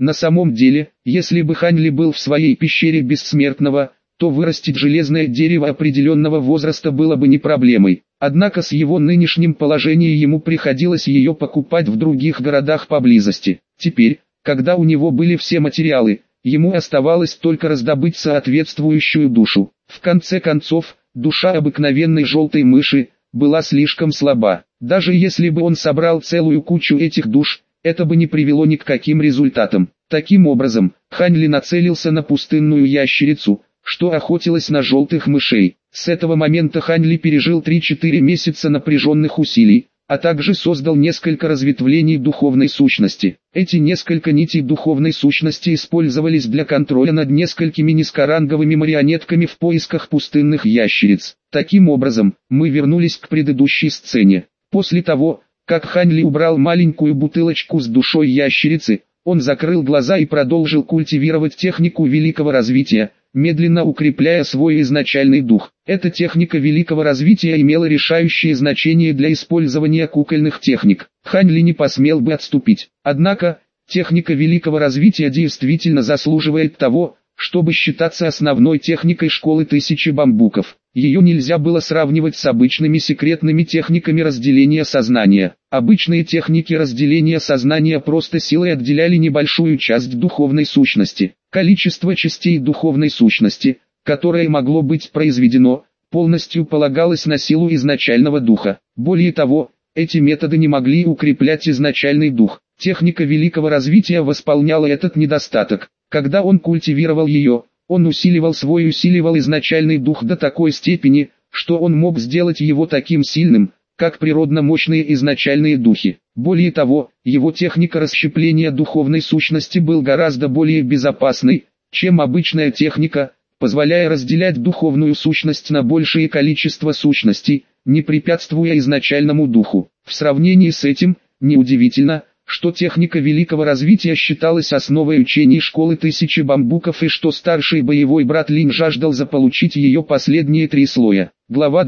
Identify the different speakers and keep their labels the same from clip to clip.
Speaker 1: На самом деле, если бы Хань Ли был в своей пещере бессмертного, то вырастить железное дерево определенного возраста было бы не проблемой. Однако с его нынешним положением ему приходилось ее покупать в других городах поблизости. Теперь, когда у него были все материалы, ему оставалось только раздобыть соответствующую душу. В конце концов, душа обыкновенной желтой мыши была слишком слаба. Даже если бы он собрал целую кучу этих душ, это бы не привело ни к каким результатам. Таким образом, Хань Ли нацелился на пустынную ящерицу, что охотилась на желтых мышей. С этого момента Хань Ли пережил 3-4 месяца напряженных усилий, а также создал несколько разветвлений духовной сущности. Эти несколько нитей духовной сущности использовались для контроля над несколькими низкоранговыми марионетками в поисках пустынных ящериц. Таким образом, мы вернулись к предыдущей сцене. После того, как Хань Ли убрал маленькую бутылочку с душой ящерицы, он закрыл глаза и продолжил культивировать технику великого развития, медленно укрепляя свой изначальный дух. Эта техника великого развития имела решающее значение для использования кукольных техник. Хань Ли не посмел бы отступить. Однако, техника великого развития действительно заслуживает того, чтобы считаться основной техникой школы тысячи бамбуков. Ее нельзя было сравнивать с обычными секретными техниками разделения сознания. Обычные техники разделения сознания просто силой отделяли небольшую часть духовной сущности. Количество частей духовной сущности, которое могло быть произведено, полностью полагалось на силу изначального духа. Более того, эти методы не могли укреплять изначальный дух. Техника великого развития восполняла этот недостаток. Когда он культивировал ее, он усиливал изначальный дух до такой степени, что он мог сделать его таким сильным, как природно мощные изначальные духи. Более того, его техника расщепления духовной сущности был гораздо более безопасной, чем обычная техника, позволяя разделять духовную сущность на большее количество сущностей, не препятствуя изначальному духу. В сравнении с этим, неудивительно, что техника великого развития считалась основой учений школы тысячи бамбуков и что старший боевой брат Линь жаждал заполучить ее последние 3 слоя. Глава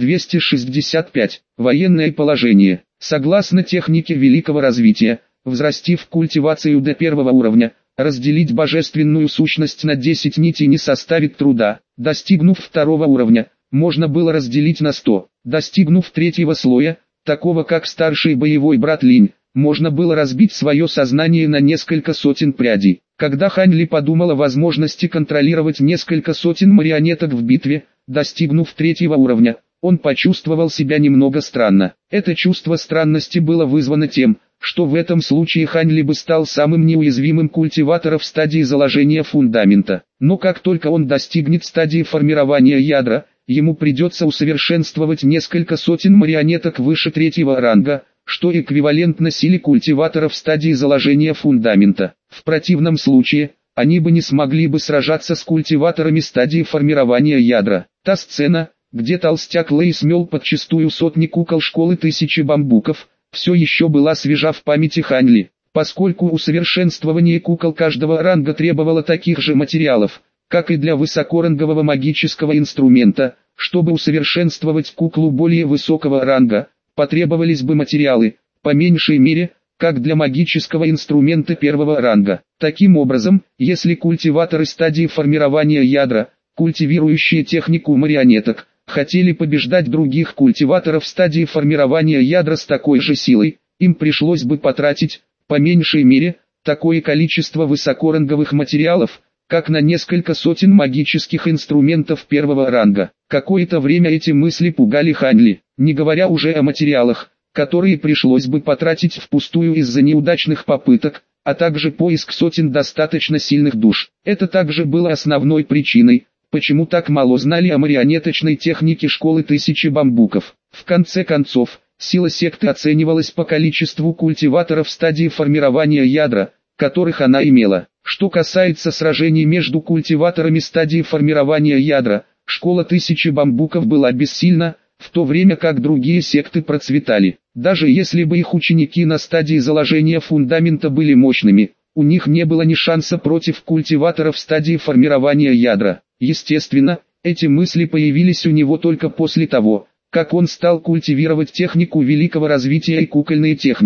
Speaker 1: 265. Военное положение. Согласно технике великого развития, взрастив культивацию до 1-го уровня, разделить божественную сущность на 10 нитей не составит труда. Достигнув 2-го уровня, можно было разделить на 100. Достигнув 3-го слоя, такого как старший боевой брат Линь, можно было разбить свое сознание на несколько сотен прядей. Когда Хань Ли подумал о возможности контролировать несколько сотен марионеток в битве, достигнув 3-го уровня, он почувствовал себя немного странно. Это чувство странности было вызвано тем, что в этом случае Хань Ли бы стал самым неуязвимым культиватором в стадии заложения фундамента. Но как только он достигнет стадии формирования ядра, ему придется усовершенствовать несколько сотен марионеток выше 3-го ранга, что эквивалентно силе культиватора в стадии заложения фундамента. В противном случае, они бы не смогли бы сражаться с культиваторами стадии формирования ядра. Та сцена, где толстяк Лэй смел подчистую сотни кукол школы тысячи бамбуков, все еще была свежа в памяти Хань Ли. Поскольку усовершенствование кукол каждого ранга требовало таких же материалов, как и для высокорангового магического инструмента, чтобы усовершенствовать куклу более высокого ранга, потребовались бы материалы, по меньшей мере, как для магического инструмента 1-го ранга. Таким образом, если культиваторы стадии формирования ядра, культивирующие технику марионеток, хотели побеждать других культиваторов стадии формирования ядра с такой же силой, им пришлось бы потратить, по меньшей мере, такое количество высокоранговых материалов, как на несколько сотен магических инструментов 1-го ранга. Какое-то время эти мысли пугали Хань Ли, не говоря уже о материалах, которые пришлось бы потратить впустую из-за неудачных попыток, а также поиск сотен достаточно сильных душ. Это также было основной причиной, почему так мало знали о марионеточной технике школы тысячи бамбуков. В конце концов, сила секты оценивалась по количеству культиваторов стадии формирования ядра, которых она имела. Что касается сражений между культиваторами стадии формирования ядра, школа тысячи бамбуков была бессильна, в то время как другие секты процветали. Даже если бы их ученики на стадии заложения фундамента были мощными, у них не было ни шанса против культиваторов стадии формирования ядра. Естественно, эти мысли появились у него только после того, как он стал культивировать технику великого развития и кукольные техники.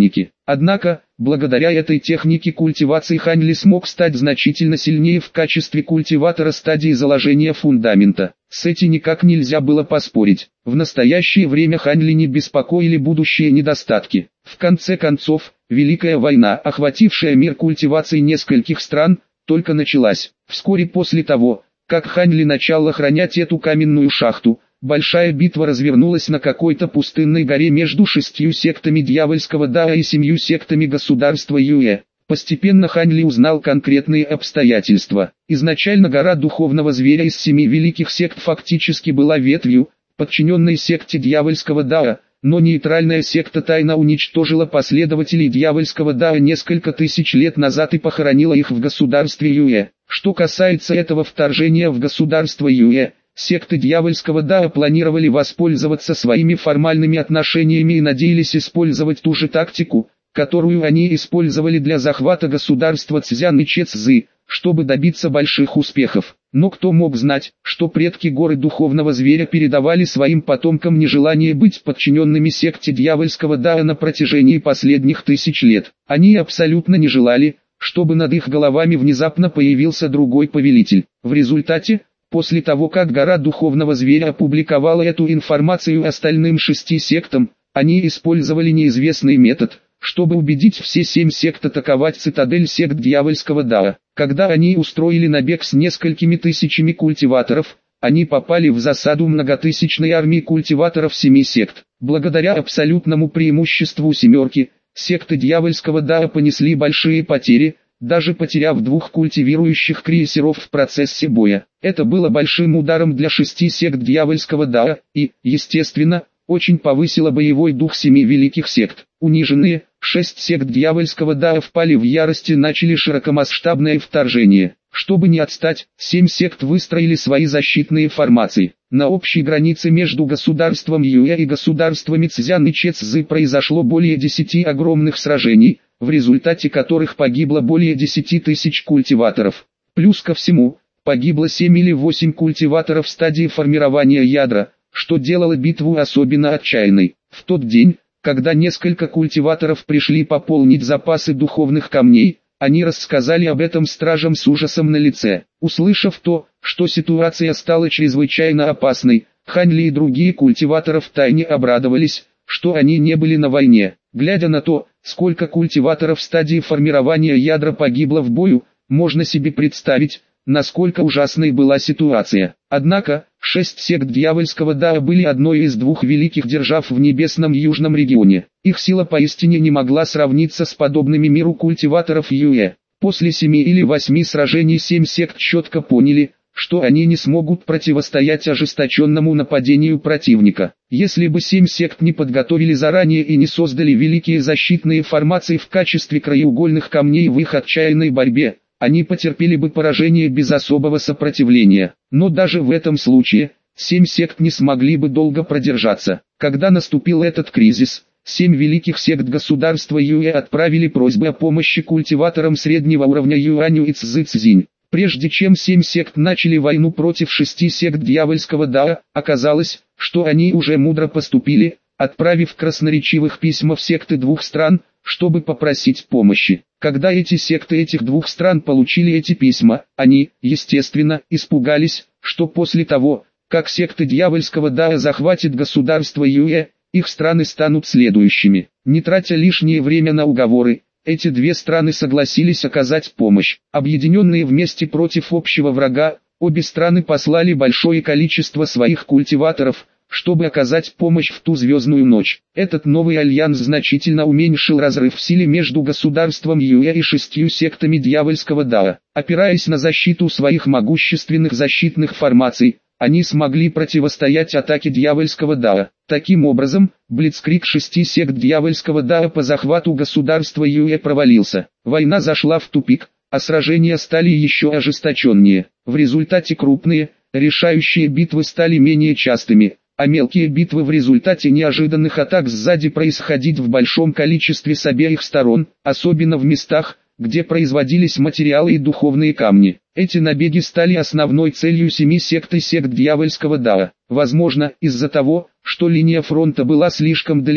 Speaker 1: Однако, благодаря этой технике культивации Хань Ли смог стать значительно сильнее в качестве культиватора стадии заложения фундамента. С этим никак нельзя было поспорить. В настоящее время Хань Ли не беспокоили будущие недостатки. В конце концов, Великая война, охватившая мир культивации нескольких стран, только началась. Вскоре после того, как Хань Ли начал охранять эту каменную шахту, большая битва развернулась на какой-то пустынной горе между 6 сектами дьявольского Дао и 7 сектами государства Юэ. Постепенно Хань Ли узнал конкретные обстоятельства. Изначально гора духовного зверя из 7 великих сект фактически была ветвью, подчиненной секте дьявольского Дао, но нейтральная секта тайно уничтожила последователей дьявольского Дао несколько тысяч лет назад и похоронила их в государстве Юэ. Что касается этого вторжения в государство Юэ, секты дьявольского Дао планировали воспользоваться своими формальными отношениями и надеялись использовать ту же тактику, которую они использовали для захвата государства Цзян и Чэцзы, чтобы добиться больших успехов. Но кто мог знать, что предки горы духовного зверя передавали своим потомкам нежелание быть подчиненными секте дьявольского Дао на протяжении последних 1000 лет. Они абсолютно не желали, чтобы над их головами внезапно появился другой повелитель. В результате, после того как гора духовного зверя опубликовала эту информацию остальным 6 сектам, они использовали неизвестный метод, чтобы убедить все 7 сект атаковать цитадель сект дьявольского Дао. Когда они устроили набег с несколькими тысячами культиваторов, они попали в засаду многотысячной армии культиваторов 7 сект. Благодаря абсолютному преимуществу семерки, секты дьявольского Дао понесли большие потери, даже потеряв 2 культивирующих крейсеров в процессе боя. Это было большим ударом для 6 сект дьявольского Дао и, естественно, очень повысило боевой дух 7 великих сект. Униженные, 6 сект дьявольского Дао впали в ярость и начали широкомасштабное вторжение. Чтобы не отстать, 7 сект выстроили свои защитные формации. На общей границе между государством Юэ и государствами Цзян и Чэцзы произошло более 10 огромных сражений, в результате которых погибло более 10 тысяч культиваторов. Плюс ко всему, погибло 7 или 8 культиваторов в стадии формирования ядра, что делало битву особенно отчаянной. В тот день, когда несколько культиваторов пришли пополнить запасы духовных камней, они рассказали об этом стражам с ужасом на лице. Услышав то, что ситуация стала чрезвычайно опасной, Хань Ли и другие культиваторы втайне обрадовались, что они не были на войне. Глядя на то, сколько культиваторов в стадии формирования ядра погибло в бою, можно себе представить, насколько ужасной была ситуация. Однако, 6 сект дьявольского Дао были одной из 2 великих держав в небесном южном регионе. Их сила поистине не могла сравниться с подобными миру культиваторов Юэ. После 7 или 8 сражений 7 сект четко поняли, что они не смогут противостоять ожесточенному нападению противника. Если бы 7 сект не подготовили заранее и не создали великие защитные формации в качестве краеугольных камней в их отчаянной борьбе, они потерпели бы поражение без особого сопротивления. Но даже в этом случае, 7 сект не смогли бы долго продержаться. Когда наступил этот кризис, 7 великих сект государства Юэ отправили просьбы о помощи культиваторам среднего уровня Юаню и Цзы-Цзинь. Прежде чем 7 сект начали войну против 6 сект дьявольского Дао, оказалось, что они уже мудро поступили, отправив красноречивых письма в секты 2 стран, чтобы попросить помощи. Когда эти секты этих 2 стран получили эти письма, они, естественно, испугались, что после того, как секты дьявольского Дао захватят государство Юэ, их страны станут следующими. Не тратя лишнее время на уговоры, эти 2 страны согласились оказать помощь. Объединенные вместе против общего врага, обе страны послали большое количество своих культиваторов, чтобы оказать помощь в ту звездную ночь. Этот новый альянс значительно уменьшил разрыв в силе между государством Юэ и 6 сектами дьявольского Дао. Опираясь на защиту своих могущественных защитных формаций, они смогли противостоять атаке дьявольского Дао. Таким образом, блицкриг 6 сект дьявольского Дао по захвату государства Юэ провалился. Война зашла в тупик, а сражения стали еще ожесточеннее. В результате крупные, решающие битвы стали менее частыми, а мелкие битвы в результате неожиданных атак сзади происходить в большом количестве с обеих сторон, особенно в местах, где производились материалы и духовные камни. Эти набеги стали основной целью 7 сект и сект дьявольского Дао. Возможно, из-за того, что линия фронта была слишком далеко,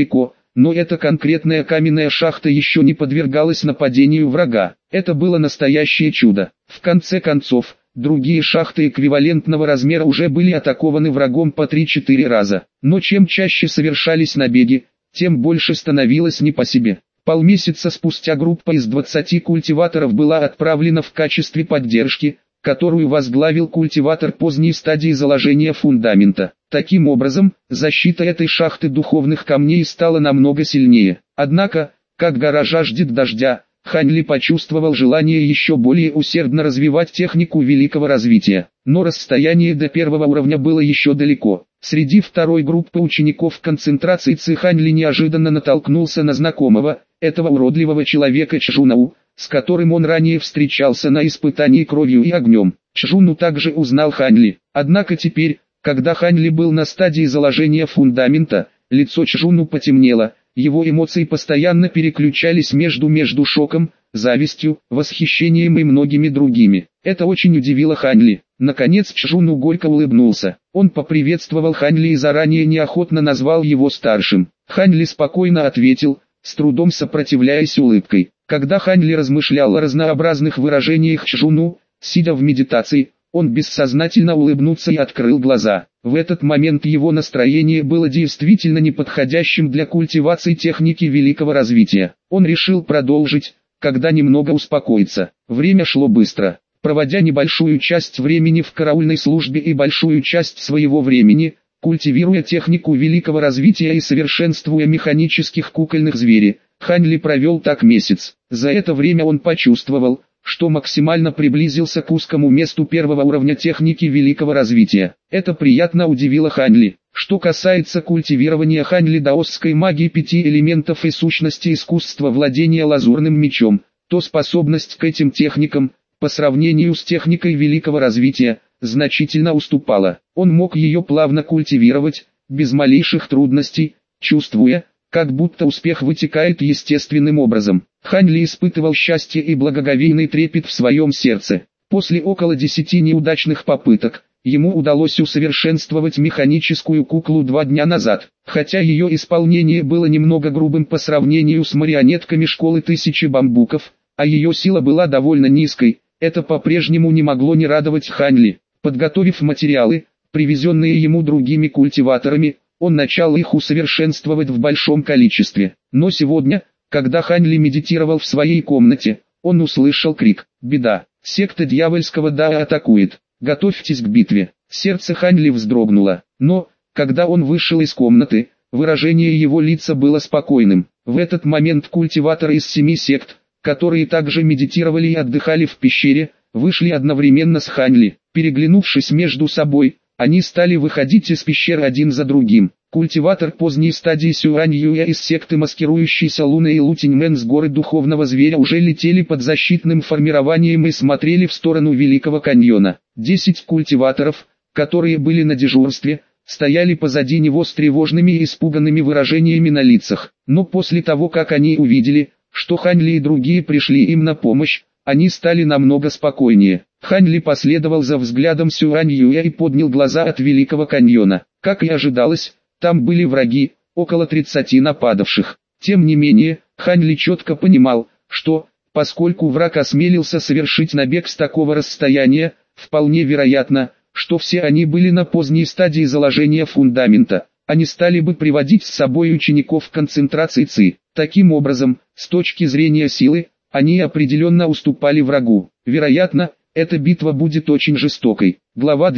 Speaker 1: но эта конкретная каменная шахта еще не подвергалась нападению врага. Это было настоящее чудо. В конце концов, другие шахты эквивалентного размера уже были атакованы врагом по 3-4 раза. Но чем чаще совершались набеги, тем больше становилось не по себе. Полмесяца спустя группа из 20 культиваторов была отправлена в качестве поддержки, которую возглавил культиватор поздней стадии заложения фундамента. Таким образом, защита этой шахты духовных камней стала намного сильнее. Однако, как гора жаждет дождя, Хань Ли почувствовал желание еще более усердно развивать технику великого развития. Но расстояние до первого уровня было еще далеко. Среди второй группы учеников концентрации Ци Хань Ли неожиданно натолкнулся на знакомого, этого уродливого человека Чжунау, с которым он ранее встречался на испытании кровью и огнем. Чжуну также узнал Хань Ли. Однако теперь, когда Хань Ли был на стадии заложения фундамента, лицо Чжуну потемнело, его эмоции постоянно переключались между шоком, завистью, восхищением и многими другими. Это очень удивило Хань Ли. Наконец Чжуну горько улыбнулся. Он поприветствовал Хань Ли и заранее неохотно назвал его старшим. Хань Ли спокойно ответил, с трудом сопротивляясь улыбкой. Когда Хань Ли размышлял о разнообразных выражениях Чжуну, сидя в медитации, он бессознательно улыбнулся и открыл глаза. В этот момент его настроение было действительно неподходящим для культивации техники великого развития. Он решил продолжить, когда немного успокоится. Время шло быстро. Проводя небольшую часть времени в караульной службе и большую часть своего времени, культивируя технику великого развития и совершенствуя механических кукольных зверей, Хань Ли провел так месяц. За это время он почувствовал, что максимально приблизился к узкому месту первого уровня техники великого развития. Это приятно удивило Хань Ли. Что касается культивирования Хань Ли даосской магии 5 элементов и сущности искусства владения лазурным мечом, то способность к этим техникам, по сравнению с техникой великого развития, значительно уступала. Он мог ее плавно культивировать, без малейших трудностей, чувствуя, как будто успех вытекает естественным образом. Хань Ли испытывал счастье и благоговейный трепет в своем сердце. После около 10 неудачных попыток, ему удалось усовершенствовать механическую куклу 2 дня назад. Хотя ее исполнение было немного грубым по сравнению с марионетками школы 1000 бамбуков, а ее сила была довольно низкой, это по-прежнему не могло не радовать Хань Ли. Подготовив материалы, привезенные ему другими культиваторами, он начал их усовершенствовать в большом количестве. Но сегодня, когда Хань Ли медитировал в своей комнате, он услышал крик: «Беда! Секта дьявольского Дао атакует! Готовьтесь к битве!» Сердце Хань Ли вздрогнуло, но, когда он вышел из комнаты, выражение его лица было спокойным. В этот момент культиваторы из 7 сект, которые также медитировали и отдыхали в пещере, вышли одновременно с Хань Ли. Переглянувшись между собой, они стали выходить из пещеры один за другим. Культиватор поздней стадии Сюань Юя из секты маскирующейся Луны и Лу Тиньмен с горы духовного зверя уже летели под защитным формированием и смотрели в сторону Великого каньона. 10 культиваторов, которые были на дежурстве, стояли позади него с тревожными и испуганными выражениями на лицах. Но после того, как они увидели, что Хань Ли и другие пришли им на помощь, они стали намного спокойнее. Хань Ли последовал за взглядом Сюань Юя и поднял глаза от Великого каньона. Как и ожидалось, там были враги, около 30 нападавших. Тем не менее, Хань Ли четко понимал, что, поскольку враг осмелился совершить набег с такого расстояния, вполне вероятно, что все они были на поздней стадии заложения фундамента. Они стали бы приводить с собой учеников концентрации Ци. Таким образом, с точки зрения силы, они определенно уступали врагу. Вероятно, эта битва будет очень жестокой. Глава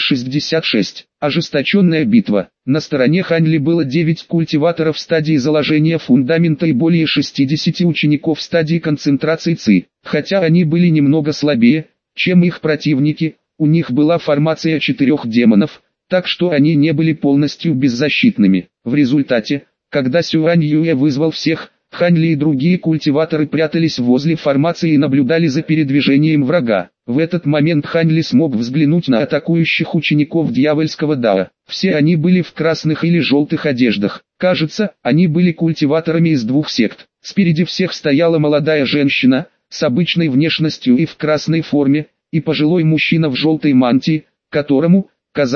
Speaker 1: 266. Ожесточенная битва. На стороне Хань Ли было 9 культиваторов в стадии заложения фундамента и более 60 учеников в стадии концентрации Ци. Хотя они были немного слабее, чем их противники, у них была формация 4 демонов, так что они не были полностью беззащитными. В результате, когда Сюань Юэ вызвал всех, Хань Ли и другие культиваторы прятались возле формации и наблюдали за передвижением врага. В этот момент Хань Ли смог взглянуть на атакующих учеников дьявольского Дао. Все они были в красных или желтых одеждах. Кажется, они были культиваторами из 2 сект. Спереди всех стояла молодая женщина, с обычной внешностью и в красной форме, и пожилой мужчина в желтой мантии, которому, казалось,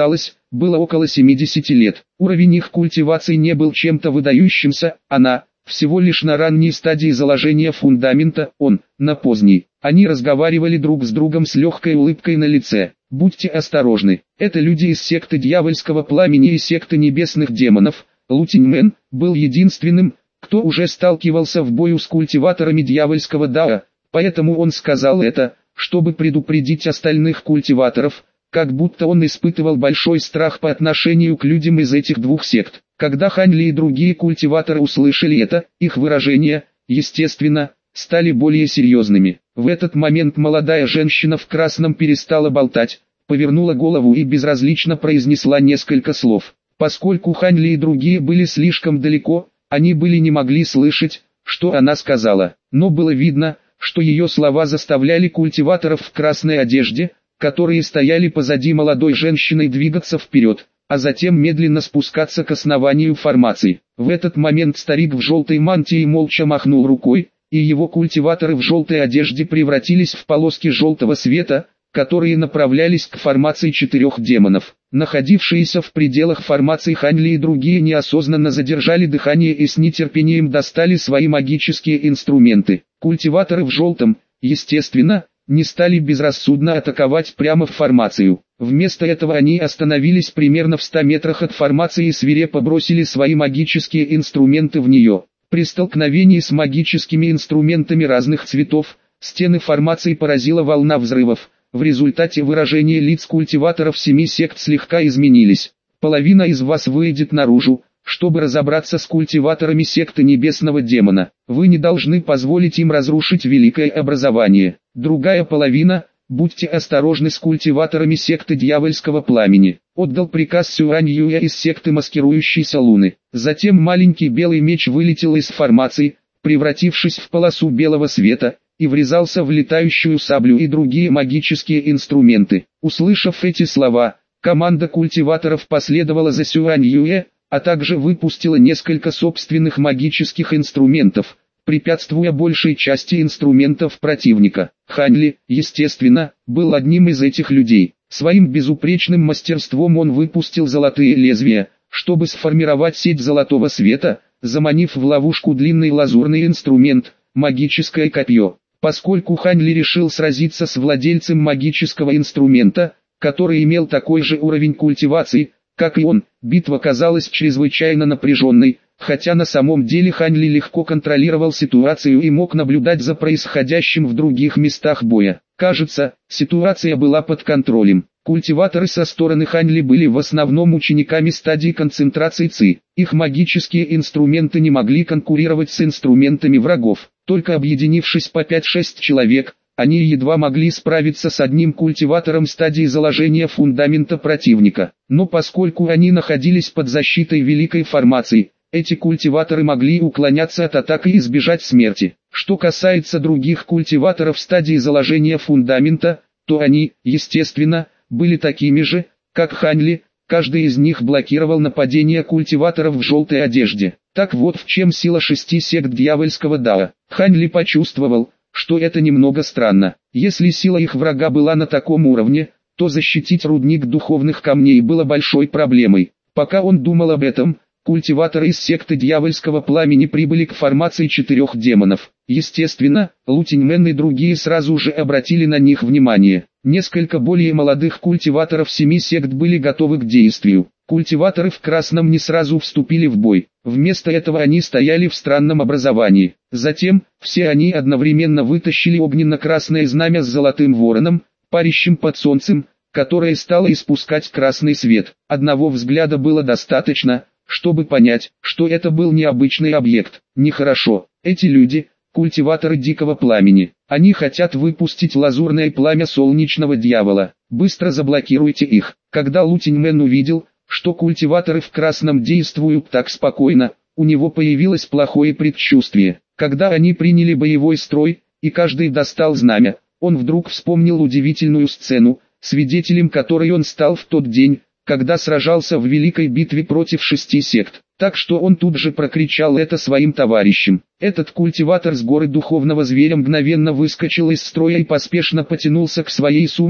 Speaker 1: было около 70 лет. Уровень их культивации не был чем-то выдающимся, она всего лишь на ранней стадии заложения фундамента, он на поздней. Они разговаривали друг с другом с легкой улыбкой на лице. Будьте осторожны, это люди из секты дьявольского пламени и секты небесных демонов. Лутиньмен был единственным, кто уже сталкивался в бою с культиваторами дьявольского Дао, поэтому он сказал это, чтобы предупредить остальных культиваторов, как будто он испытывал большой страх по отношению к людям из этих двух сект. Когда Хань Ли и другие культиваторы услышали это, их выражения, естественно, стали более серьезными. В этот момент молодая женщина в красном перестала болтать, повернула голову и безразлично произнесла несколько слов. Поскольку Хань Ли и другие были слишком далеко, они не могли слышать, что она сказала. Но было видно, что ее слова заставляли культиваторов в красной одежде, которые стояли позади молодой женщины, двигаться вперед, а затем медленно спускаться к основанию формации. В этот момент старик в желтой мантии молча махнул рукой, и его культиваторы в желтой одежде превратились в полоски желтого света, которые направлялись к формации 4 демонов. Находившиеся в пределах формации Хань Ли и другие неосознанно задержали дыхание и с нетерпением достали свои магические инструменты. Культиваторы в желтом, естественно, не стали безрассудно атаковать прямо в формацию. Вместо этого они остановились примерно в 100 метрах от формации и свирепо бросили свои магические инструменты в нее. При столкновении с магическими инструментами разных цветов, стены формации поразила волна взрывов. В результате выражения лиц культиваторов 7 сект слегка изменились. Половина из вас выйдет наружу, чтобы разобраться с культиваторами секты небесного демона. Вы не должны позволить им разрушить великое образование. Другая половина, будьте осторожны с культиваторами секты дьявольского пламени. Отдал приказ Сюань Юя из секты маскирующейся луны. Затем маленький белый меч вылетел из формации, превратившись в полосу белого света, и врезался в летающую саблю и другие магические инструменты. Услышав эти слова, команда культиваторов последовала за Сюань Юэ, а также выпустила несколько собственных магических инструментов, препятствуя большей части инструментов противника. Хань Ли, естественно, был одним из этих людей. Своим безупречным мастерством он выпустил золотые лезвия, чтобы сформировать сеть золотого света, заманив в ловушку длинный лазурный инструмент, магическое копье. Поскольку Хань Ли решил сразиться с владельцем магического инструмента, который имел такой же уровень культивации, как и он, битва казалась чрезвычайно напряженной, хотя на самом деле Хань Ли легко контролировал ситуацию и мог наблюдать за происходящим в других местах боя. Кажется, ситуация была под контролем. Культиваторы со стороны Хань Ли были в основном учениками стадии концентрации Ци. Их магические инструменты не могли конкурировать с инструментами врагов. Только объединившись по 5-6 человек, они едва могли справиться с одним культиватором стадии заложения фундамента противника. Но поскольку они находились под защитой великой формации, эти культиваторы могли уклоняться от атак и избежать смерти. Что касается других культиваторов стадии заложения фундамента, то они, естественно, были такими же, как Хань Ли. Каждый из них блокировал нападение культиваторов в желтой одежде. Так вот в чем сила 6 сект дьявольского Дао. Хань Ли почувствовал, что это немного странно. Если сила их врага была на таком уровне, то защитить рудник духовных камней было большой проблемой. Пока он думал об этом, культиваторы из секты дьявольского пламени прибыли к формации 4 демонов. Естественно, Лутиньмен и другие сразу же обратили на них внимание. Несколько более молодых культиваторов 7 сект были готовы к действию. Культиваторы в красном не сразу вступили в бой. Вместо этого они стояли в странном образовании. Затем, все они одновременно вытащили огненно-красное знамя с золотым вороном, парящим под солнцем, которое стало испускать красный свет. Одного взгляда было достаточно, чтобы понять, что это был необычный объект. Нехорошо. Эти люди — культиваторы дикого пламени. Они хотят выпустить лазурное пламя солнечного дьявола. Быстро заблокируйте их. Когда Лутиньмен увидел, что культиваторы в красном действуют так спокойно, у него появилось плохое предчувствие. Когда они приняли боевой строй, и каждый достал знамя, он вдруг вспомнил удивительную сцену, свидетелем которой он стал в тот день, когда сражался в великой битве против 6 сект. Так что он тут же прокричал это своим товарищам. Этот культиватор с горы духовного зверя мгновенно выскочил из строя и поспешно потянулся к своей сумке,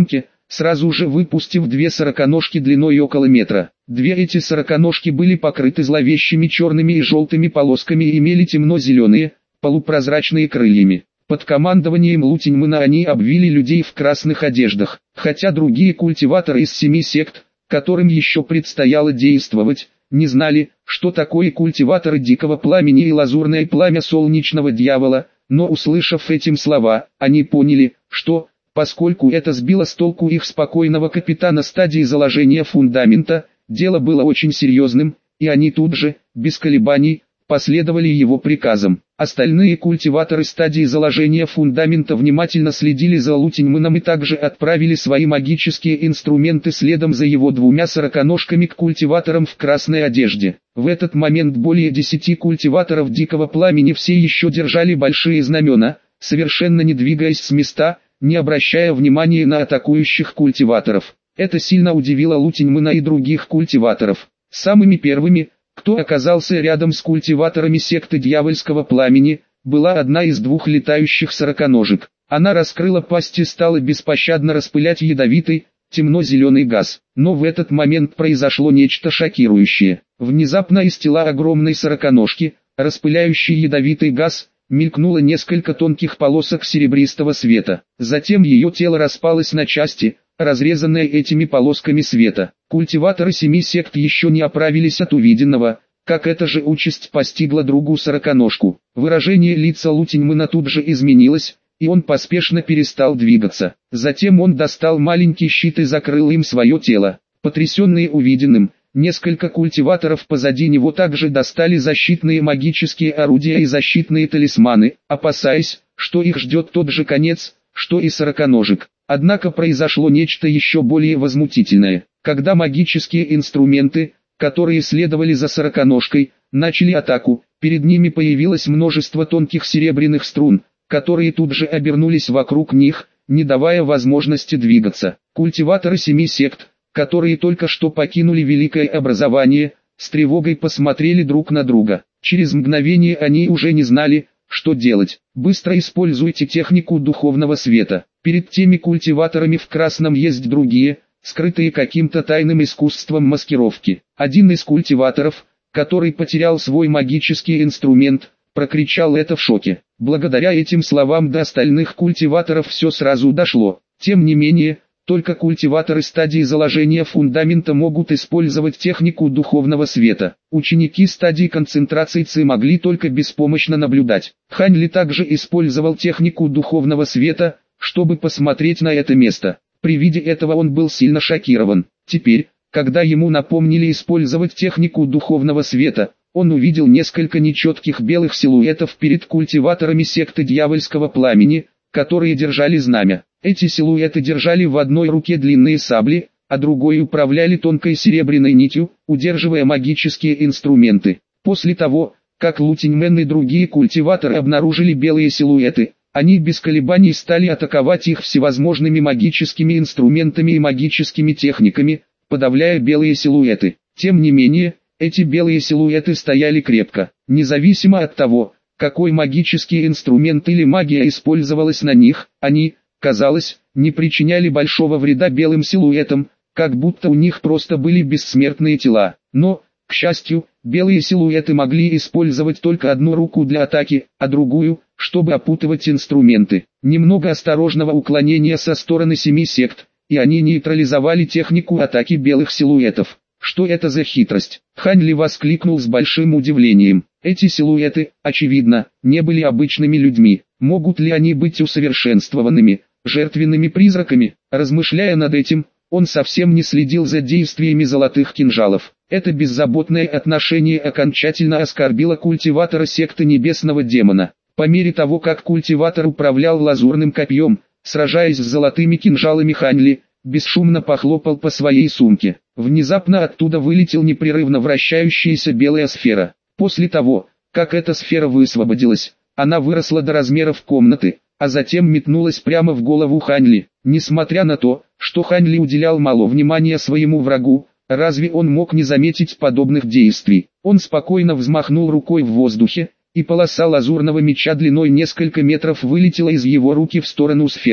Speaker 1: сразу же выпустив две сороконожки длиной около метра. Две эти сороконожки были покрыты зловещими черными и желтыми полосками и имели темно-зеленые, полупрозрачные крыльями. Под командованием Лутиньмена они обвили людей в красных одеждах, хотя другие культиваторы из 7 сект, которым еще предстояло действовать, не знали, что такое культиваторы дикого пламени и лазурное пламя солнечного дьявола, но услышав этим слова, они поняли, что, поскольку это сбило с толку их спокойного капитана стадии заложения фундамента, дело было очень серьезным, и они тут же, без колебаний, последовали его приказам. Остальные культиваторы стадии заложения фундамента внимательно следили за Лутиньменом и также отправили свои магические инструменты следом за его двумя сороконожками к культиваторам в красной одежде. В этот момент более 10 культиваторов дикого пламени все еще держали большие знамена, совершенно не двигаясь с места, не обращая внимания на атакующих культиваторов. Это сильно удивило Лутиньмена и других культиваторов. Самыми первыми, кто оказался рядом с культиваторами секты дьявольского пламени, была одна из двух летающих сороконожек. Она раскрыла пасть и стала беспощадно распылять ядовитый, темно-зеленый газ. Но в этот момент произошло нечто шокирующее. Внезапно из тела огромной сороконожки, распыляющей ядовитый газ, мелькнуло несколько тонких полосок серебристого света. Затем ее тело распалось на части, разрезанное этими полосками света. Культиваторы 7 сект еще не оправились от увиденного, как эта же участь постигла другую сороконожку. Выражение лица Лутиньмена тут же изменилось, и он поспешно перестал двигаться. Затем он достал маленький щит и закрыл им свое тело. Потрясенные увиденным, несколько культиваторов позади него также достали защитные магические орудия и защитные талисманы, опасаясь, что их ждет тот же конец, что и сороконожек. Однако произошло нечто еще более возмутительное. Когда магические инструменты, которые следовали за сороконожкой, начали атаку, перед ними появилось множество тонких серебряных струн, которые тут же обернулись вокруг них, не давая возможности двигаться. Культиваторы 7 сект, которые только что покинули великое образование, с тревогой посмотрели друг на друга. Через мгновение они уже не знали, что делать. Быстро используйте технику духовного света. Перед теми культиваторами в красном есть другие, скрытые каким-то тайным искусством маскировки. Один из культиваторов, который потерял свой магический инструмент, прокричал это в шоке. Благодаря этим словам до остальных культиваторов все сразу дошло. Тем не менее, только культиваторы стадии заложения фундамента могут использовать технику духовного света. Ученики стадии концентрации Ци могли только беспомощно наблюдать. Хань Ли также использовал технику духовного света, чтобы посмотреть на это место. При виде этого он был сильно шокирован. Теперь, когда ему напомнили использовать технику духовного света, он увидел несколько нечетких белых силуэтов перед культиваторами секты дьявольского пламени, которые держали знамя. Эти силуэты держали в одной руке длинные сабли, а другой управляли тонкой серебряной нитью, удерживая магические инструменты. После того, как Лутиньмен и другие культиваторы обнаружили белые силуэты, они без колебаний стали атаковать их всевозможными магическими инструментами и магическими техниками, подавляя белые силуэты. Тем не менее, эти белые силуэты стояли крепко, независимо от того, какой магический инструмент или магия использовалась на них, они, казалось, не причиняли большого вреда белым силуэтам, как будто у них просто были бессмертные тела. Но, к счастью, белые силуэты могли использовать только одну руку для атаки, а другую, чтобы опутывать инструменты. Немного осторожного уклонения со стороны 7 сект, и они нейтрализовали технику атаки белых силуэтов. Что это за хитрость? Хань Ли воскликнул с большим удивлением. Эти силуэты, очевидно, не были обычными людьми. Могут ли они быть усовершенствованными, жертвенными призраками? Размышляя над этим, он совсем не следил за действиями золотых кинжалов. Это беззаботное отношение окончательно оскорбило культиватора секты небесного демона. По мере того, как культиватор управлял лазурным копьем, сражаясь с золотыми кинжалами, Хань Ли бесшумно похлопал по своей сумке. Внезапно оттуда вылетел непрерывно вращающаяся белая сфера. После того, как эта сфера высвободилась, она выросла до размеров комнаты, а затем метнулась прямо в голову Хань Ли. Несмотря на то, что Хань Ли уделял мало внимания своему врагу, разве он мог не заметить подобных действий? Он спокойно взмахнул рукой в воздухе, и полоса лазурного меча длиной несколько метров вылетела из его руки в сторону сферы.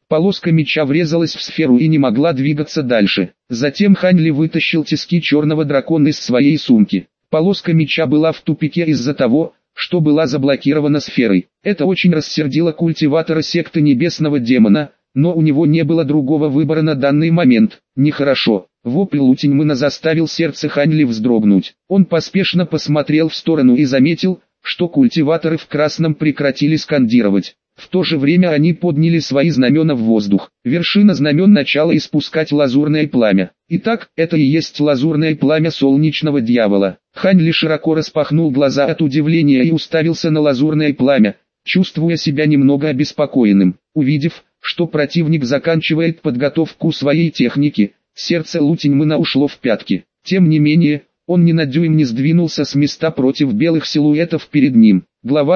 Speaker 1: Полоска меча врезалась в сферу и не могла двигаться дальше. Затем Хань Ли вытащил тиски черного дракона из своей сумки. Полоска меча была в тупике из-за того, что была заблокирована сферой. Это очень рассердило культиватора секты Небесного Демона, но у него не было другого выбора на данный момент. Нехорошо. Вопль Лу Тиньмэна заставил сердце Хань Ли вздрогнуть. Он поспешно посмотрел в сторону и заметил, что культиваторы в красном прекратили скандировать. В то же время они подняли свои знамена в воздух. Вершина знамен начала испускать лазурное пламя. Итак, это и есть лазурное пламя солнечного дьявола. Хань Ли широко распахнул глаза от удивления и уставился на лазурное пламя, чувствуя себя немного обеспокоенным. Увидев, что противник заканчивает подготовку своей техники, сердце Лу Тиньмэна ушло в пятки. Тем не менее, он ни на дюйм не сдвинулся с места против белых силуэтов перед ним. Глава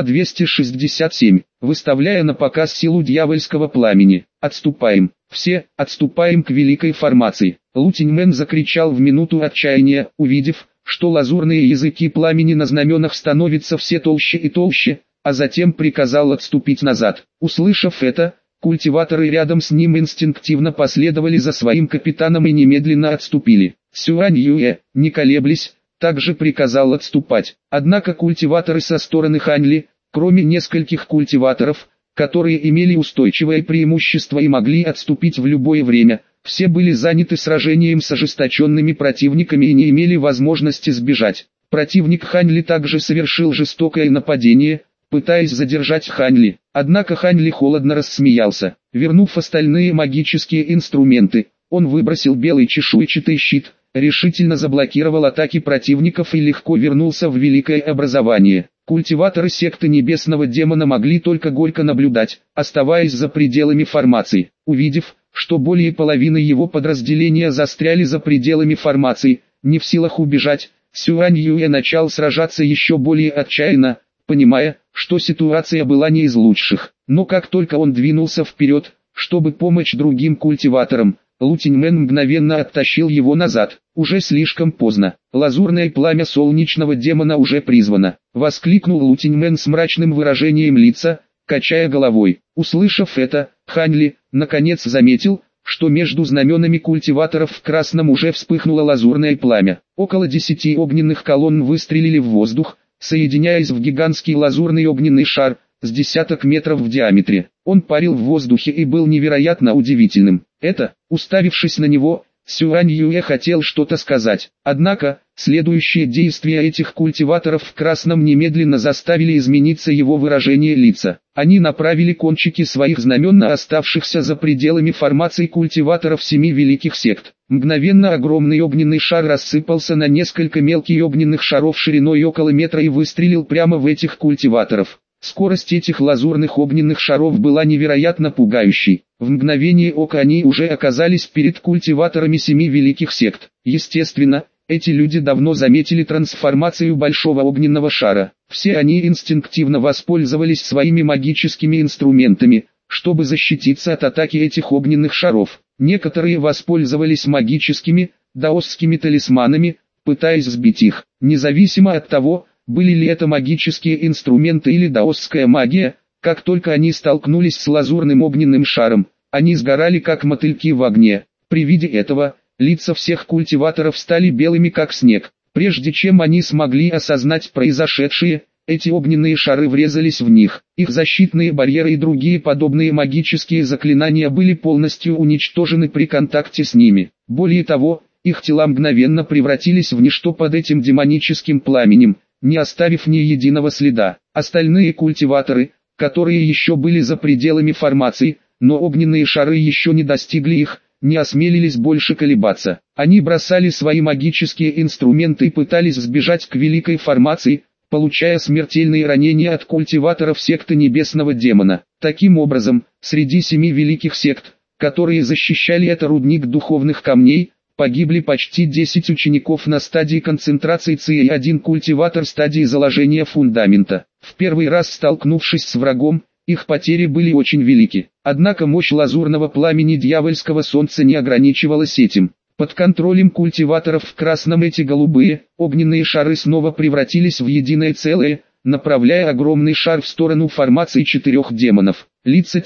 Speaker 1: 267. Выставляя на показ силу дьявольского пламени. Отступаем. Все, отступаем к великой формации. Лу Тиньмэн закричал в минуту отчаяния, увидев, что лазурные языки пламени на знаменах становятся все толще и толще, а затем приказал отступить назад. Услышав это, культиваторы рядом с ним инстинктивно последовали за своим капитаном и немедленно отступили. Сюань Юэ, не колеблясь, также приказал отступать. Однако культиваторы со стороны Хань Ли, кроме нескольких культиваторов, которые имели устойчивое преимущество и могли отступить в любое время, все были заняты сражением с ожесточенными противниками и не имели возможности сбежать. Противник Хань Ли также совершил жестокое нападение, пытаясь задержать Хань Ли. Однако Хань Ли холодно рассмеялся. Вернув остальные магические инструменты, он выбросил белый чешуйчатый щит, решительно заблокировал атаки противников и легко вернулся в великое образование. Культиваторы секты Небесного Демона могли только горько наблюдать, оставаясь за пределами формации. Увидев, что более половины его подразделения застряли за пределами формации, не в силах убежать, Сюань Юэ начал сражаться еще более отчаянно, понимая, что ситуация была не из лучших. Но как только он двинулся вперед, чтобы помочь другим культиваторам, Лу Тиньмэн мгновенно оттащил его назад. Уже слишком поздно. Лазурное пламя солнечного демона уже призвано. Воскликнул Лу Тиньмэн с мрачным выражением лица, качая головой. Услышав это, Хань Ли, наконец заметил, что между знаменами культиваторов в красном уже вспыхнуло лазурное пламя. Около 10 огненных колонн выстрелили в воздух, соединяясь в гигантский лазурный огненный шар, с десяток метров в диаметре. Он парил в воздухе и был невероятно удивительным. Уставившись на него, Сюань Юэ хотел что-то сказать. Однако, следующие действия этих культиваторов в красном немедленно заставили измениться его выражение лица. Они направили кончики своих знамен на оставшихся за пределами формаций культиваторов 7 великих сект. Мгновенно огромный огненный шар рассыпался на несколько мелких огненных шаров шириной около метра и выстрелил прямо в этих культиваторов. Скорость этих лазурных огненных шаров была невероятно пугающей. В мгновение ока они уже оказались перед культиваторами 7 великих сект. Естественно, эти люди давно заметили трансформацию большого огненного шара. Все они инстинктивно воспользовались своими магическими инструментами, чтобы защититься от атаки этих огненных шаров. Некоторые воспользовались магическими, даосскими талисманами, пытаясь сбить их. Независимо от того, были ли это магические инструменты или даосская магия, как только они столкнулись с лазурным огненным шаром, они сгорали как мотыльки в огне. При виде этого, лица всех культиваторов стали белыми как снег. Прежде чем они смогли осознать произошедшее, эти огненные шары врезались в них. Их защитные барьеры и другие подобные магические заклинания были полностью уничтожены при контакте с ними. Более того, их тела мгновенно превратились в ничто под этим демоническим пламенем, не оставив ни единого следа. Остальные культиваторы, которые еще были за пределами формации, но огненные шары еще не достигли их, не осмелились больше колебаться. Они бросали свои магические инструменты и пытались сбежать к великой формации, получая смертельные ранения от культиваторов секты Небесного Демона. Таким образом, среди 7 великих сект, которые защищали этот рудник духовных камней, погибли почти 10 учеников на стадии концентрации ЦИ и 1 культиватор стадии заложения фундамента. В первый раз столкнувшись с врагом, их потери были очень велики. Однако мощь лазурного пламени дьявольского солнца не ограничивалась этим. Под контролем культиваторов в красном эти голубые, огненные шары снова превратились в единое целое, направляя огромный шар в сторону формации 4 демонов. Лица тех,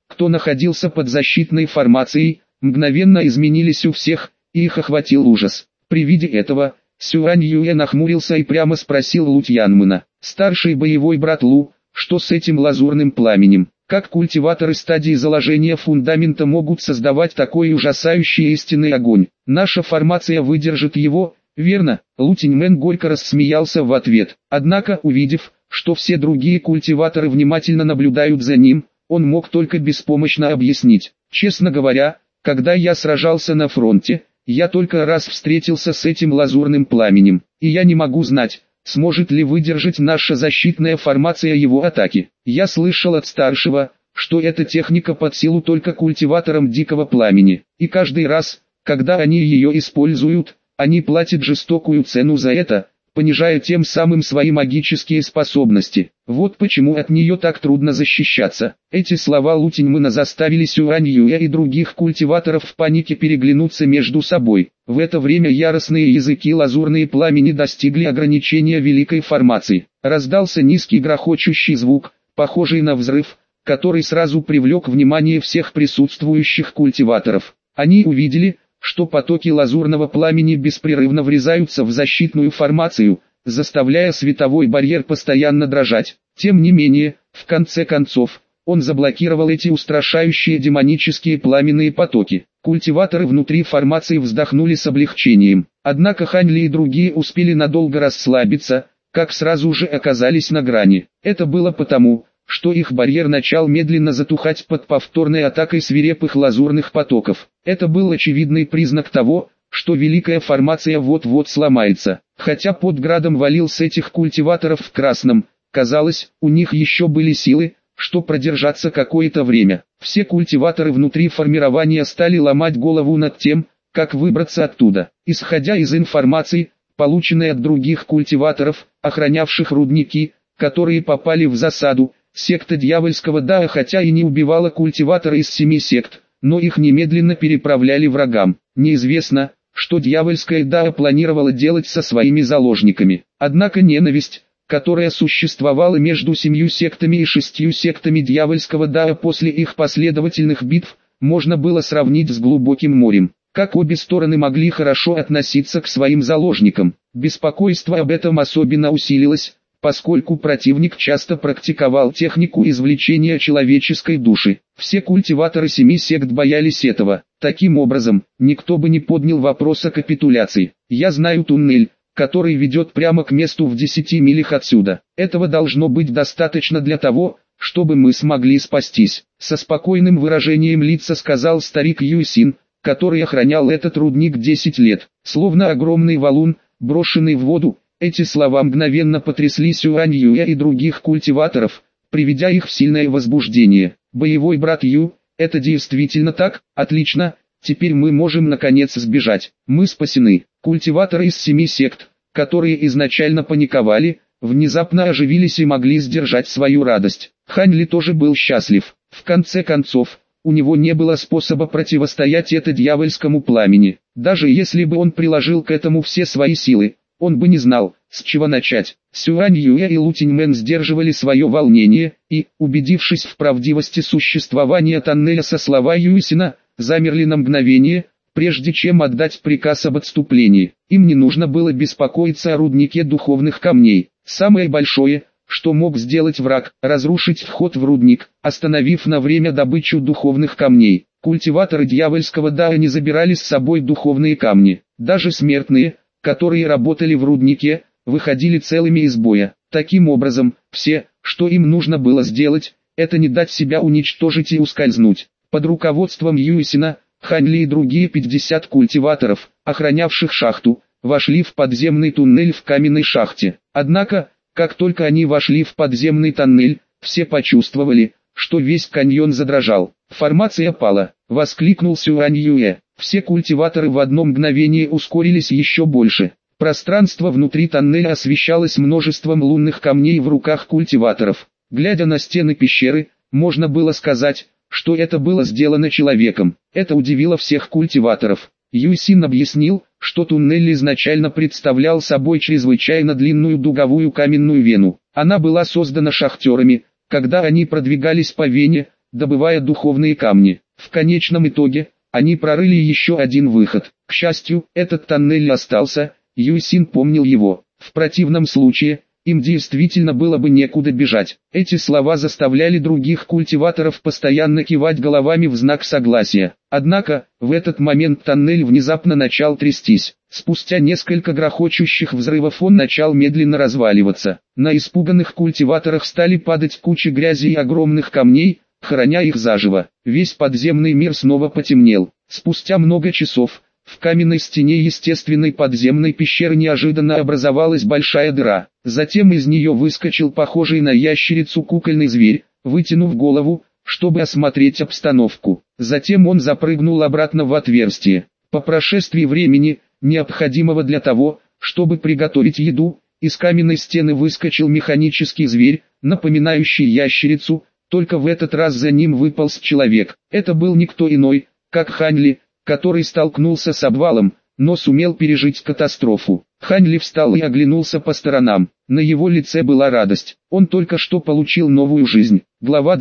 Speaker 1: кто находился под защитной формацией, мгновенно изменились у всех, и их охватил ужас. При виде этого, Сюань Юэ нахмурился и прямо спросил Лу Тяньмэна: «Старший боевой брат Лу, что с этим лазурным пламенем? Как культиваторы стадии заложения фундамента могут создавать такой ужасающий истинный огонь? Наша формация выдержит его, верно?» Лу Тяньмэн горько рассмеялся в ответ. Однако, увидев, что все другие культиваторы внимательно наблюдают за ним, он мог только беспомощно объяснить: «Честно говоря, когда я сражался на фронте, я только раз встретился с этим лазурным пламенем, и я не могу знать, сможет ли выдержать наша защитная формация его атаки. Я слышал от старшего, что эта техника под силу только культиваторам дикого пламени, и каждый раз, когда они ее используют, они платят жестокую цену за это, понижая тем самым свои магические способности. Вот почему от нее так трудно защищаться». Эти слова Лу Тяньмэна заставили Сюань Юэ и других культиваторов в панике переглянуться между собой. В это время яростные языки лазурные пламени достигли ограничения великой формации. Раздался низкий грохочущий звук, похожий на взрыв, который сразу привлек внимание всех присутствующих культиваторов. Они увидели, что потоки лазурного пламени беспрерывно врезаются в защитную формацию, заставляя световой барьер постоянно дрожать. Тем не менее, в конце концов, он заблокировал эти устрашающие демонические пламенные потоки. Культиваторы внутри формации вздохнули с облегчением. Однако Хань Ли и другие успели надолго расслабиться, как сразу же оказались на грани. Это было потому, что их барьер начал медленно затухать под повторной атакой свирепых лазурных потоков. Это был очевидный признак того, что великая формация вот-вот сломается. Хотя под градом валил с этих культиваторов в красном, казалось, у них еще были силы, что продержаться какое-то время. Все культиваторы внутри формирования стали ломать голову над тем, как выбраться оттуда. Исходя из информации, полученной от других культиваторов, охранявших рудники, которые попали в засаду, секта дьявольского Дао хотя и не убивала культиватора из 7 сект, но их немедленно переправляли врагам. Неизвестно, что дьявольская Дао планировала делать со своими заложниками. Однако ненависть, которая существовала между 7 сектами и 6 сектами дьявольского Дао после их последовательных битв, можно было сравнить с глубоким морем. Как обе стороны могли хорошо относиться к своим заложникам? Беспокойство об этом особенно усилилось, поскольку противник часто практиковал технику извлечения человеческой души. Все культиваторы 7 сект боялись этого. Таким образом, никто бы не поднял вопрос о капитуляции. «Я знаю туннель, который ведет прямо к месту в 10 милях отсюда. Этого должно быть достаточно для того, чтобы мы смогли спастись», — со спокойным выражением лица сказал старик Юйсин, который охранял этот рудник 10 лет. Словно огромный валун, брошенный в воду, эти слова мгновенно потрясли Сюань Юэ и других культиваторов, приведя их в сильное возбуждение. «Боевой брат Ю, это действительно так? Отлично, теперь мы можем наконец сбежать. Мы спасены». Культиваторы из 7 сект, которые изначально паниковали, внезапно оживились и могли сдержать свою радость. Хань Ли тоже был счастлив. В конце концов, у него не было способа противостоять это дьявольскому пламени. Даже если бы он приложил к этому все свои силы, он бы не знал, с чего начать. Сюань Юэ и Лу Тяньмэн сдерживали свое волнение, и, убедившись в правдивости существования тоннеля со слова Юйсина, замерли на мгновение, прежде чем отдать приказ об отступлении. Им не нужно было беспокоиться о руднике духовных камней. Самое большое, что мог сделать враг, разрушить вход в рудник, остановив на время добычу духовных камней. Культиваторы дьявольского Дао не забирали с собой духовные камни. Даже смертные, которые работали в руднике, выходили целыми из боя. Таким образом, все, что им нужно было сделать, это не дать себя уничтожить и ускользнуть. Под руководством Юйсина, Хань Ли и другие 50 культиваторов, охранявших шахту, вошли в подземный туннель в каменной шахте. Однако, как только они вошли в подземный тоннель, все почувствовали, что весь каньон задрожал. «Формация пала!» — воскликнул Сюань Юэ. Все культиваторы в одно мгновение ускорились еще больше. Пространство внутри тоннеля освещалось множеством лунных камней в руках культиваторов. Глядя на стены пещеры, можно было сказать, что это было сделано человеком. Это удивило всех культиваторов. Юйсин объяснил, что туннель изначально представлял собой чрезвычайно длинную дуговую каменную вену. Она была создана шахтерами, когда они продвигались по вене, добывая духовные камни. В конечном итоге, они прорыли еще один выход. К счастью, этот тоннель остался, Юйсин помнил его. В противном случае, им действительно было бы некуда бежать. Эти слова заставляли других культиваторов постоянно кивать головами в знак согласия. Однако, в этот момент тоннель внезапно начал трястись. Спустя несколько грохочущих взрывов он начал медленно разваливаться. На испуганных культиваторах стали падать кучи грязи и огромных камней, храня их заживо. Весь подземный мир снова потемнел. Спустя много часов, в каменной стене естественной подземной пещеры неожиданно образовалась большая дыра. Затем из нее выскочил похожий на ящерицу кукольный зверь, вытянув голову, чтобы осмотреть обстановку. Затем он запрыгнул обратно в отверстие. По прошествии времени, необходимого для того, чтобы приготовить еду, из каменной стены выскочил механический зверь, напоминающий ящерицу, только в этот раз за ним выполз человек. Это был никто иной, как Хань Ли, который столкнулся с обвалом, но сумел пережить катастрофу. Хань Ли встал и оглянулся по сторонам. На его лице была радость. Он только что получил новую жизнь. Глава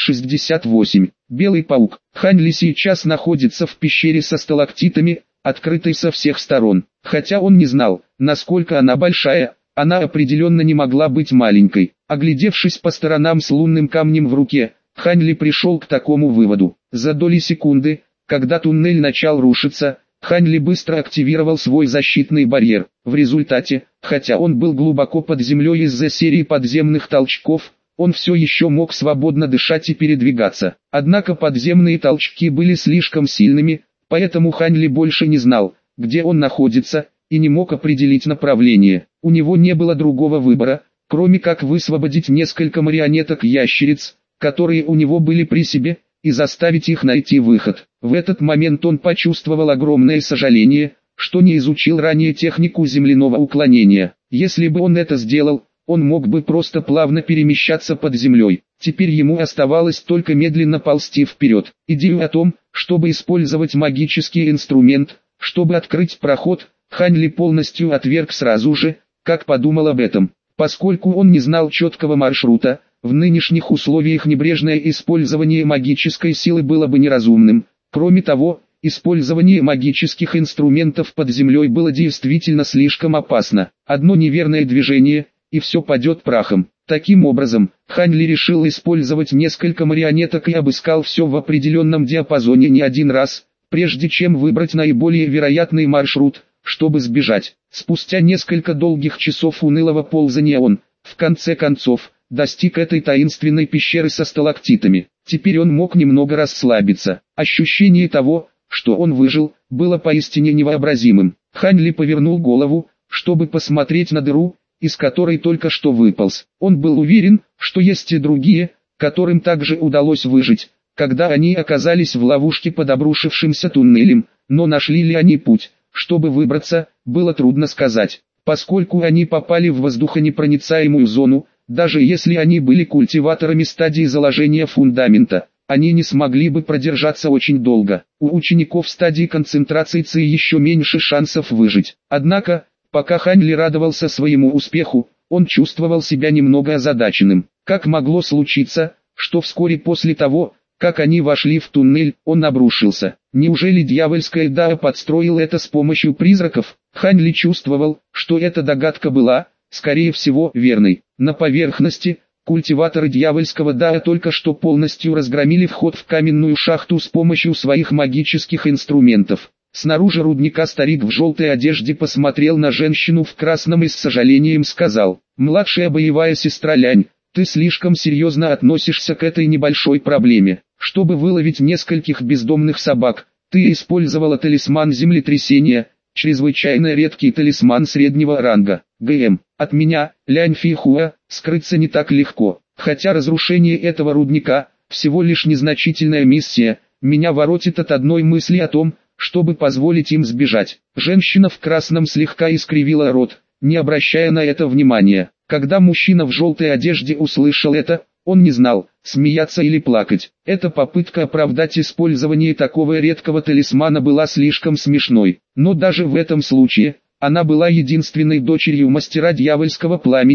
Speaker 1: 268. Белый паук. Хань Ли сейчас находится в пещере со сталактитами, открытой со всех сторон. Хотя он не знал, насколько она большая, она определенно не могла быть маленькой. Оглядевшись по сторонам с лунным камнем в руке, Хань Ли пришел к такому выводу. За доли секунды, когда туннель начал рушиться, Хань Ли быстро активировал свой защитный барьер. В результате, хотя он был глубоко под землей из-за серии подземных толчков, он все еще мог свободно дышать и передвигаться. Однако подземные толчки были слишком сильными, поэтому Хань Ли больше не знал, где он находится, и не мог определить направление. У него не было другого выбора, кроме как высвободить несколько марионеток-ящериц, которые у него были при себе, и заставить их найти выход. В этот момент он почувствовал огромное сожаление, что не изучил ранее технику земляного уклонения. Если бы он это сделал, он мог бы просто плавно перемещаться под землей. Теперь ему оставалось только медленно ползти вперед. Идею о том, чтобы использовать магический инструмент, чтобы открыть проход, Хань Ли полностью отверг сразу же, как подумал об этом. Поскольку он не знал четкого маршрута, в нынешних условиях небрежное использование магической силы было бы неразумным. Кроме того, использование магических инструментов под землей было действительно слишком опасно. Одно неверное движение, и все падет прахом. Таким образом, Хань Ли решил использовать несколько марионеток и обыскал все в определенном диапазоне не один раз, прежде чем выбрать наиболее вероятный маршрут, чтобы сбежать. Спустя несколько долгих часов унылого ползания он, в конце концов, достиг этой таинственной пещеры со сталактитами. Теперь он мог немного расслабиться. Ощущение того, что он выжил, было поистине невообразимым. Хань Ли повернул голову, чтобы посмотреть на дыру, из которой только что выполз. Он был уверен, что есть и другие, которым также удалось выжить, когда они оказались в ловушке под обрушившимся туннелем, но нашли ли они путь, чтобы выбраться, было трудно сказать. Поскольку они попали в воздухонепроницаемую зону, даже если они были культиваторами стадии заложения фундамента, они не смогли бы продержаться очень долго. У учеников стадии концентрации ЦИ еще меньше шансов выжить. Однако, пока Хань Ли радовался своему успеху, он чувствовал себя немного озадаченным. Как могло случиться, что вскоре после того, как они вошли в туннель, он обрушился? Неужели дьявольская Дао подстроил это с помощью призраков? Хань Ли чувствовал, что эта догадка была, скорее всего, верной. На поверхности, культиваторы дьявольского Дао только что полностью разгромили вход в каменную шахту с помощью своих магических инструментов. Снаружи рудника старик в желтой одежде посмотрел на женщину в красном и с сожалением сказал: «Младшая боевая сестра Лянь, ты слишком серьезно относишься к этой небольшой проблеме. Чтобы выловить нескольких бездомных собак, ты использовала талисман землетрясения, чрезвычайно редкий талисман среднего ранга. ГМ. От меня, Лянь Фихуа, скрыться не так легко. Хотя разрушение этого рудника – всего лишь незначительная миссия, меня воротит от одной мысли о том, чтобы позволить им сбежать». Женщина в красном слегка искривила рот, не обращая на это внимания. Когда мужчина в желтой одежде услышал это, он не знал, смеяться или плакать. Эта попытка оправдать использование такого редкого талисмана была слишком смешной. Но даже в этом случае, она была единственной дочерью мастера дьявольского пламени,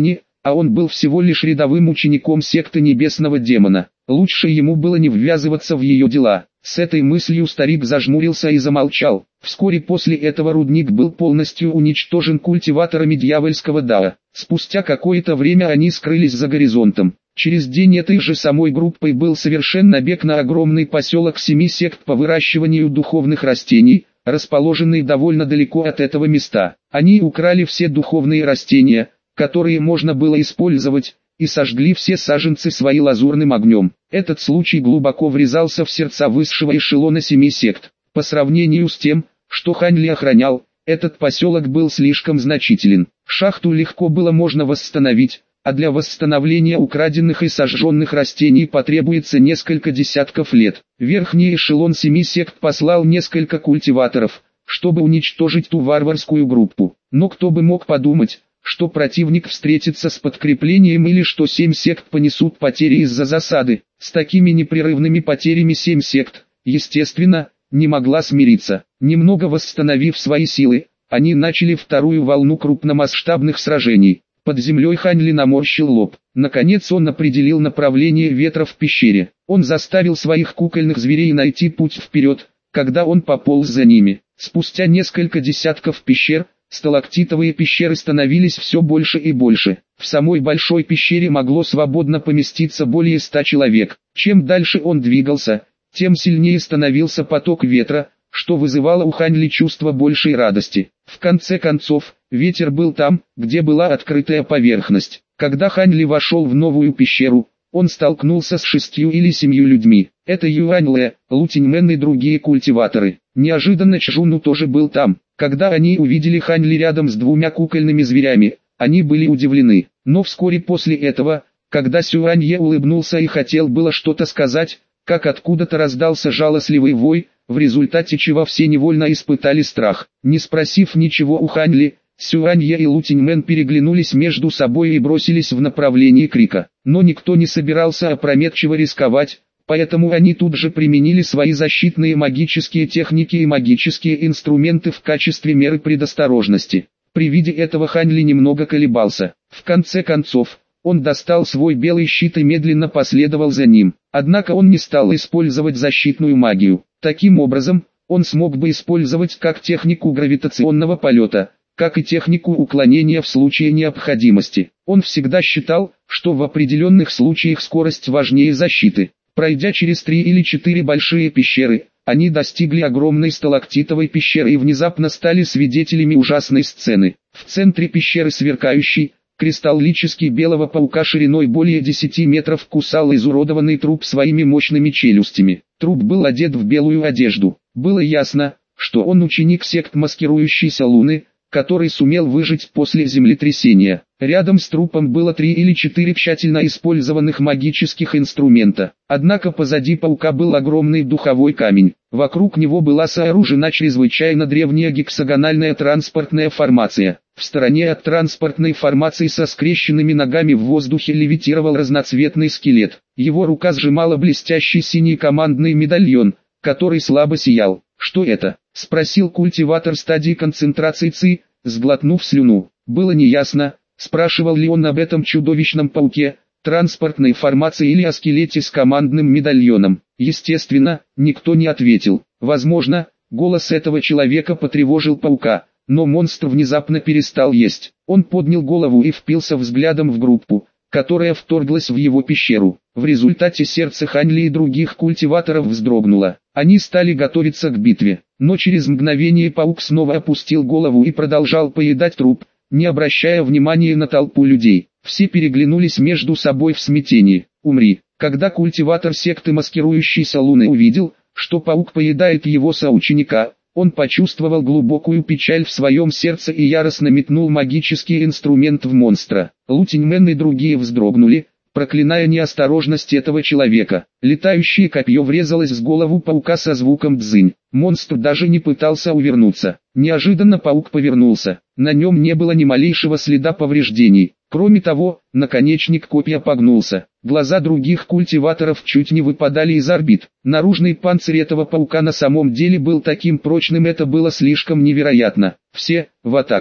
Speaker 1: а он был всего лишь рядовым учеником секты Небесного Демона. Лучше ему было не ввязываться в ее дела. С этой мыслью старик зажмурился и замолчал. Вскоре после этого рудник был полностью уничтожен культиваторами дьявольского Дао. Спустя какое-то время они скрылись за горизонтом. Через день этой же самой группой был совершен набег на огромный поселок 7 сект по выращиванию духовных растений, расположенный довольно далеко от этого места. Они украли все духовные растения, которые можно было использовать, и сожгли все саженцы свои лазурным огнем. Этот случай глубоко врезался в сердца высшего эшелона 7 сект. По сравнению с тем, что Хань Ли охранял, этот поселок был слишком значителен. Шахту легко было можно восстановить, а для восстановления украденных и сожженных растений потребуется несколько десятков лет. Верхний эшелон 7 сект послал несколько культиваторов, чтобы уничтожить ту варварскую группу. Но кто бы мог подумать, что противник встретится с подкреплением или что 7 сект понесут потери из-за засады. С такими непрерывными потерями 7 сект, естественно, не могла смириться. Немного восстановив свои силы, они начали вторую волну крупномасштабных сражений. Под землей Хань Ли наморщил лоб. Наконец он определил направление ветра в пещере. Он заставил своих кукольных зверей найти путь вперед, когда он пополз за ними. Спустя несколько десятков пещер, сталактитовые пещеры становились все больше и больше. В самой большой пещере могло свободно поместиться более 100 человек. Чем дальше он двигался, тем сильнее становился поток ветра, что вызывало у Хань Ли чувство большей радости. В конце концов, ветер был там, где была открытая поверхность. Когда Хань Ли вошел в новую пещеру, он столкнулся с 6 или 7 людьми. Это Юань Лэ, Лу Тиньмэн и другие культиваторы. Неожиданно Чжуну тоже был там. Когда они увидели Хань Ли рядом с 2 кукольными зверями, они были удивлены. Но вскоре после этого, когда Сюанье улыбнулся и хотел было что-то сказать, как откуда-то раздался жалостливый вой, в результате чего все невольно испытали страх. Не спросив ничего у Хань Ли, Сюанье и Лу Тиньмэн переглянулись между собой и бросились в направлении крика. Но никто не собирался опрометчиво рисковать, поэтому они тут же применили свои защитные магические техники и магические инструменты в качестве меры предосторожности. При виде этого Хань Ли немного колебался. В конце концов, он достал свой белый щит и медленно последовал за ним. Однако он не стал использовать защитную магию. Таким образом, он смог бы использовать как технику гравитационного полета, как и технику уклонения в случае необходимости. Он всегда считал, что в определенных случаях скорость важнее защиты. Пройдя через 3 или 4 большие пещеры, они достигли огромной сталактитовой пещеры и внезапно стали свидетелями ужасной сцены. В центре пещеры сверкающий, кристаллический белого паука шириной более 10 метров кусал изуродованный труп своими мощными челюстями. Труп был одет в белую одежду. Было ясно, что он ученик сект маскирующейся Луны, который сумел выжить после землетрясения. Рядом с трупом было 3 или 4 тщательно использованных магических инструмента. Однако позади паука был огромный духовой камень. Вокруг него была сооружена чрезвычайно древняя гексагональная транспортная формация. В стороне от транспортной формации со скрещенными ногами в воздухе левитировал разноцветный скелет. Его рука сжимала блестящий синий командный медальон, который слабо сиял. «Что это?» — спросил культиватор стадии концентрации Ци, сглотнув слюну. Было неясно, спрашивал ли он об этом чудовищном пауке, транспортной формации или о скелете с командным медальоном. Естественно, никто не ответил. Возможно, голос этого человека потревожил паука, но монстр внезапно перестал есть. Он поднял голову и впился взглядом в группу, которая вторглась в его пещеру. В результате сердце Хань Ли и других культиваторов вздрогнуло. Они стали готовиться к битве, но через мгновение паук снова опустил голову и продолжал поедать труп, не обращая внимания на толпу людей. Все переглянулись между собой в смятении. «Умри!» Когда культиватор секты маскирующейся Луны увидел, что паук поедает его соученика, он почувствовал глубокую печаль в своем сердце и яростно метнул магический инструмент в монстра. Лу Тиньмэн и другие вздрогнули, проклиная неосторожность этого человека. Летающее копье врезалось в голову паука со звуком «дзынь». Монстр даже не пытался увернуться. Неожиданно паук повернулся. На нем не было ни малейшего следа повреждений. Кроме того, наконечник копья погнулся. Глаза других культиваторов чуть не выпадали из орбит. Наружный панцирь этого паука на самом деле был таким прочным, это было слишком невероятно. «Все, в атаку!»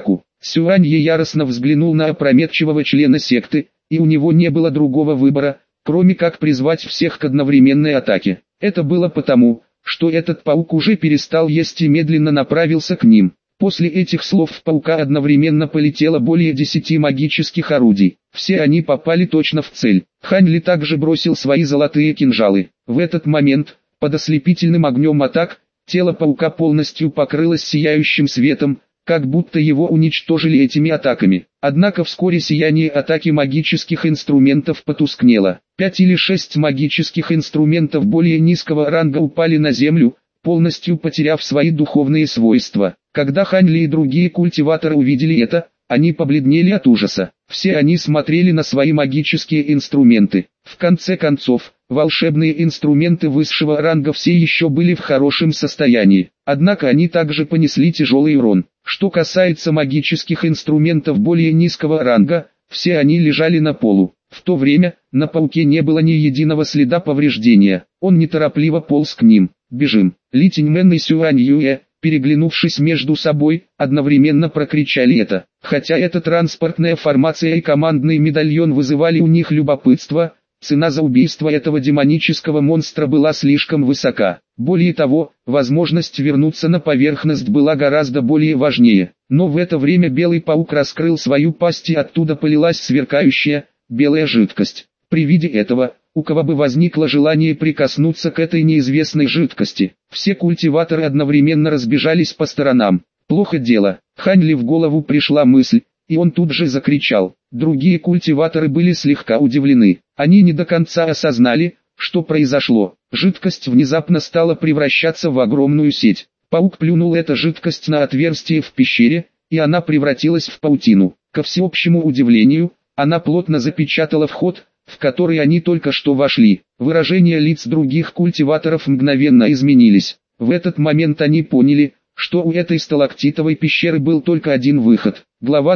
Speaker 1: Сюанье яростно взглянул на опрометчивого члена секты, и у него не было другого выбора, кроме как призвать всех к одновременной атаке. Это было потому, что этот паук уже перестал есть и медленно направился к ним. После этих слов в паука одновременно полетело более 10 магических орудий. Все они попали точно в цель. Хань Ли также бросил свои золотые кинжалы. В этот момент, под ослепительным огнем атак, тело паука полностью покрылось сияющим светом, как будто его уничтожили этими атаками. Однако вскоре сияние атаки магических инструментов потускнело. 5 или 6 магических инструментов более низкого ранга упали на землю, полностью потеряв свои духовные свойства. Когда Хань Ли и другие культиваторы увидели это, они побледнели от ужаса. Все они смотрели на свои магические инструменты. В конце концов, волшебные инструменты высшего ранга все еще были в хорошем состоянии. Однако они также понесли тяжелый урон. Что касается магических инструментов более низкого ранга, все они лежали на полу. В то время, на пауке не было ни единого следа повреждения. Он неторопливо полз к ним. «Бежим!» Ли Тиньмен и Сюань Юэ, переглянувшись между собой, одновременно прокричали это. Хотя эта транспортная формация и командный медальон вызывали у них любопытство, цена за убийство этого демонического монстра была слишком высока. Более того, возможность вернуться на поверхность была гораздо более важнее. Но в это время белый паук раскрыл свою пасть, и оттуда полилась сверкающая, белая жидкость. При виде этого, у кого бы возникло желание прикоснуться к этой неизвестной жидкости, все культиваторы одновременно разбежались по сторонам. Плохо дело. Хань Ли в голову пришла мысль, и он тут же закричал. Другие культиваторы были слегка удивлены. Они не до конца осознали, что произошло. Жидкость внезапно стала превращаться в огромную сеть. Паук плюнул эту жидкость на отверстие в пещере, и она превратилась в паутину. Ко всеобщему удивлению, она плотно запечатала вход, в который они только что вошли. Выражения лиц других культиваторов мгновенно изменились. В этот момент они поняли, что у этой сталактитовой пещеры был только один выход. Глава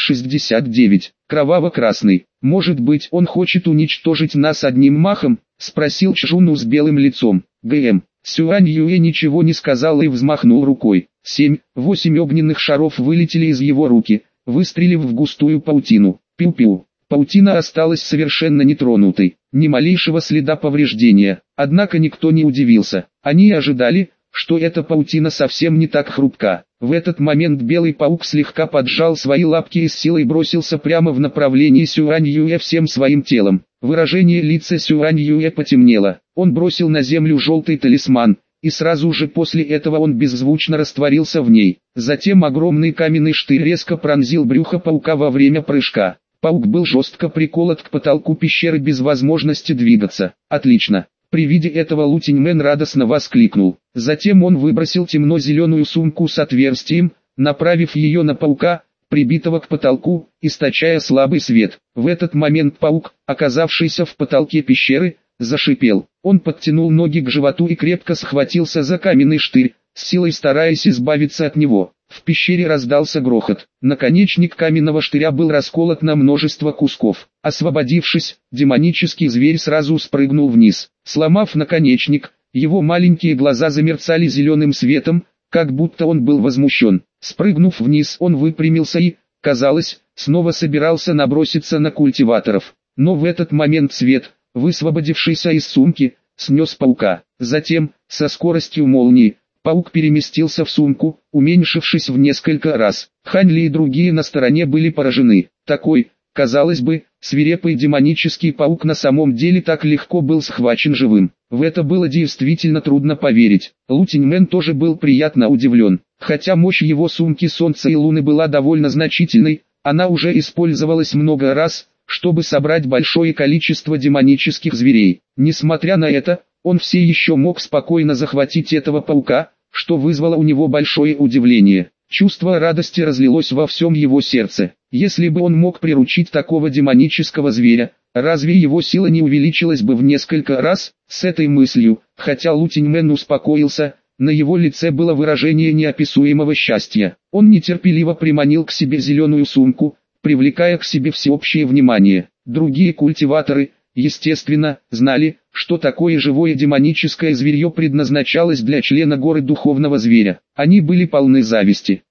Speaker 1: 269. Кроваво-красный. «Может быть, он хочет уничтожить нас одним махом?» — спросил Чжуну с белым лицом. ГМ. Сюань Юэ ничего не сказал и взмахнул рукой. 7-8 огненных шаров вылетели из его руки, выстрелив в густую паутину. Пиу-пиу. Паутина осталась совершенно нетронутой, ни малейшего следа повреждения. Однако никто не удивился. Они ожидали, что эта паутина совсем не так хрупка. В этот момент белый паук слегка поджал свои лапки и с силой бросился прямо в направлении Сюань Юэ всем своим телом. Выражение лица Сюань Юэ потемнело. Он бросил на землю желтый талисман, и сразу же после этого он беззвучно растворился в ней. Затем огромный каменный штырь резко пронзил брюхо паука во время прыжка. Паук был жестко приколот к потолку пещеры без возможности двигаться. Отлично. При виде этого Лу Тиньмен радостно воскликнул. Затем он выбросил темно-зеленую сумку с отверстием, направив ее на паука, прибитого к потолку, источая слабый свет. В этот момент паук, оказавшийся в потолке пещеры, зашипел. Он подтянул ноги к животу и крепко схватился за каменный штырь, с силой стараясь избавиться от него. В пещере раздался грохот. Наконечник каменного штыря был расколот на множество кусков. Освободившись, демонический зверь сразу спрыгнул вниз. Сломав наконечник, его маленькие глаза замерцали зеленым светом, как будто он был возмущен. Спрыгнув вниз, он выпрямился и, казалось, снова собирался наброситься на культиваторов. Но в этот момент свет, высвободившийся из сумки, снес паука. Затем, со скоростью молнии, паук переместился в сумку, уменьшившись в несколько раз. Хань Ли и другие на стороне были поражены. Такой, казалось бы, свирепый демонический паук на самом деле так легко был схвачен живым. В это было действительно трудно поверить. Лу Тиньмен тоже был приятно удивлен. Хотя мощь его сумки Солнца и Луны была довольно значительной, она уже использовалась много раз, чтобы собрать большое количество демонических зверей. Несмотря на это, он все еще мог спокойно захватить этого паука, что вызвало у него большое удивление. Чувство радости разлилось во всем его сердце. Если бы он мог приручить такого демонического зверя, разве его сила не увеличилась бы в несколько раз? С этой мыслью, хотя Лу Тиньмен успокоился, на его лице было выражение неописуемого счастья. Он нетерпеливо приманил к себе зеленую сумку, привлекая к себе всеобщее внимание. Другие культиваторы, естественно, знали, что такое живое демоническое зверье предназначалось для члена горы духовного зверя. Они были полны зависти.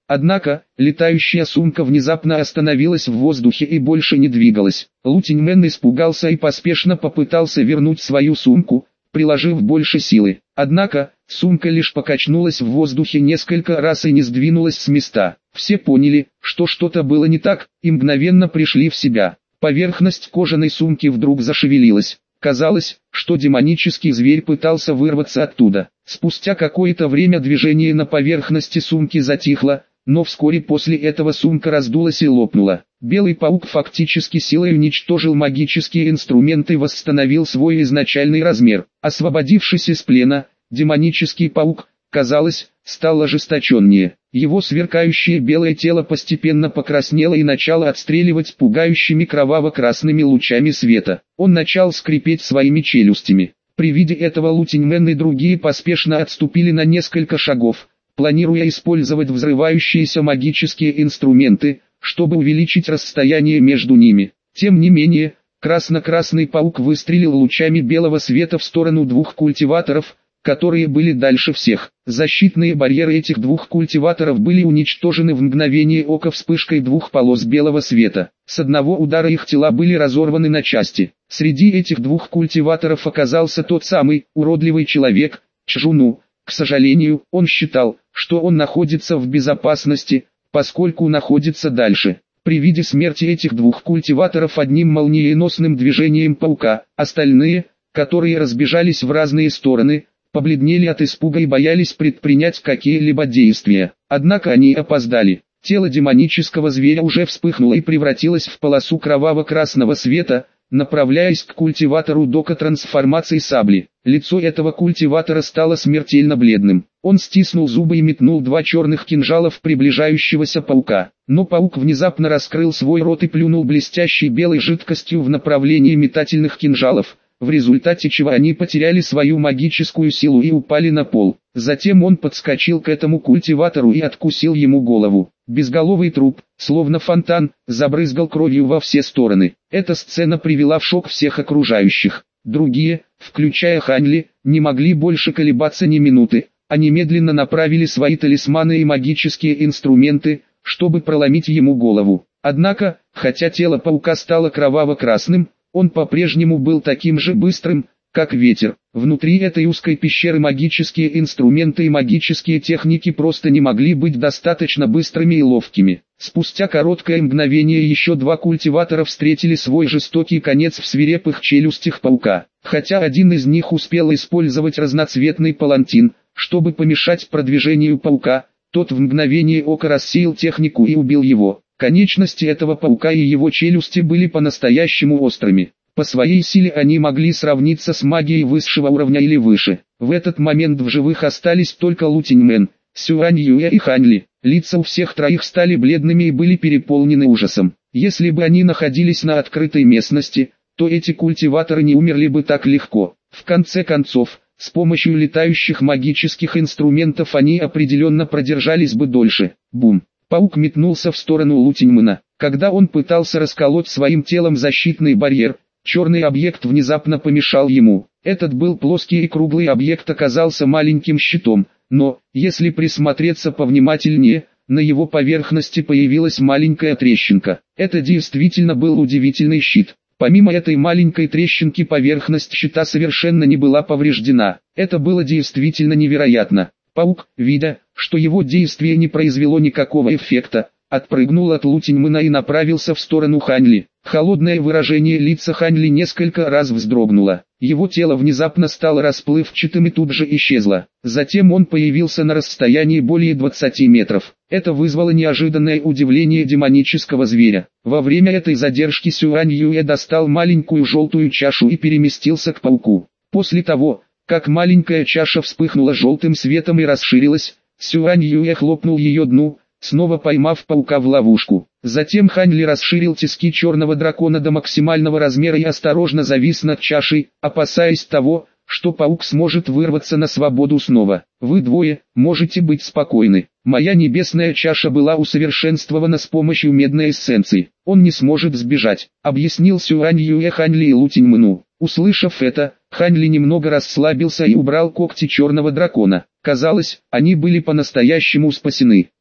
Speaker 1: Однако, летающая сумка внезапно остановилась в воздухе и больше не двигалась. Лу Тиньмэн испугался и поспешно попытался вернуть свою сумку, приложив больше силы. Однако, сумка лишь покачнулась в воздухе несколько раз и не сдвинулась с места. Все поняли, что что-то было не так, и мгновенно пришли в себя. Поверхность кожаной сумки вдруг зашевелилась. Казалось, что демонический зверь пытался вырваться оттуда. Спустя какое-то время движение на поверхности сумки затихло, но вскоре после этого сумка раздулась и лопнула. Белый паук фактически силой уничтожил магические инструменты и восстановил свой изначальный размер. Освободившись из плена, демонический паук, казалось, стал ожесточеннее. Его сверкающее белое тело постепенно покраснело и начало отстреливать пугающими кроваво-красными лучами света. Он начал скрипеть своими челюстями. При виде этого Лу Тиньмэн и другие поспешно отступили на несколько шагов, планируя использовать взрывающиеся магические инструменты, чтобы увеличить расстояние между ними. Тем не менее, красно-красный паук выстрелил лучами белого света в сторону двух культиваторов, которые были дальше всех. Защитные барьеры этих двух культиваторов были уничтожены в мгновение ока вспышкой двух полос белого света. С одного удара их тела были разорваны на части. Среди этих двух культиваторов оказался тот самый уродливый человек, Чжуну. К сожалению, он считал, что он находится в безопасности, поскольку находится дальше. При виде смерти этих двух культиваторов одним молниеносным движением паука, остальные, которые разбежались в разные стороны, побледнели от испуга и боялись предпринять какие-либо действия. Однако они опоздали. Тело демонического зверя уже вспыхнуло и превратилось в полосу кроваво-красного света, направляясь к культиватору дока трансформации сабли. Лицо этого культиватора стало смертельно бледным. Он стиснул зубы и метнул два черных кинжала в приближающегося паука. Но паук внезапно раскрыл свой рот и плюнул блестящей белой жидкостью в направлении метательных кинжалов, в результате чего они потеряли свою магическую силу и упали на пол. Затем он подскочил к этому культиватору и откусил ему голову. Безголовый труп, словно фонтан, забрызгал кровью во все стороны. Эта сцена привела в шок всех окружающих. Другие, включая Хань Ли, не могли больше колебаться ни минуты. Они медленно направили свои талисманы и магические инструменты, чтобы проломить ему голову. Однако, хотя тело паука стало кроваво-красным, он по-прежнему был таким же быстрым, как ветер. Внутри этой узкой пещеры магические инструменты и магические техники просто не могли быть достаточно быстрыми и ловкими. Спустя короткое мгновение еще два культиватора встретили свой жестокий конец в свирепых челюстях паука. Хотя один из них успел использовать разноцветный палантин, чтобы помешать продвижению паука, тот в мгновение ока рассеял технику и убил его. Конечности этого паука и его челюсти были по-настоящему острыми. По своей силе они могли сравниться с магией высшего уровня или выше. В этот момент в живых остались только Лу Тиньмэн, Сюань Юэ и Хань Ли. Лица у всех троих стали бледными и были переполнены ужасом. Если бы они находились на открытой местности, то эти культиваторы не умерли бы так легко. В конце концов, с помощью летающих магических инструментов они определенно продержались бы дольше. Бум! Паук метнулся в сторону Лу Тиньмэна. Когда он пытался расколоть своим телом защитный барьер, черный объект внезапно помешал ему. Этот был плоский и круглый объект оказался маленьким щитом, но, если присмотреться повнимательнее, на его поверхности появилась маленькая трещинка. Это действительно был удивительный щит. Помимо этой маленькой трещинки поверхность щита совершенно не была повреждена. Это было действительно невероятно. Паук, видя, что его действие не произвело никакого эффекта, отпрыгнул от Лу Тиньмэна и направился в сторону Хань Ли. Холодное выражение лица Хань Ли несколько раз вздрогнуло. Его тело внезапно стало расплывчатым и тут же исчезло. Затем он появился на расстоянии более 20 метров. Это вызвало неожиданное удивление демонического зверя. Во время этой задержки Сюань Юэ достал маленькую желтую чашу и переместился к пауку. После того, как маленькая чаша вспыхнула желтым светом и расширилась, Сюань Юэ хлопнул ее дну, снова поймав паука в ловушку. Затем Хань Ли расширил тиски черного дракона до максимального размера и осторожно завис над чашей, опасаясь того, что паук сможет вырваться на свободу снова. Вы двое можете быть спокойны. Моя небесная чаша была усовершенствована с помощью медной эссенции. Он не сможет сбежать, объяснил Сюань Юэ Хань Ли и Лу Тиньмэну. Услышав это, Хань Ли немного расслабился и убрал когти черного дракона. Казалось, они были по-настоящему спасены.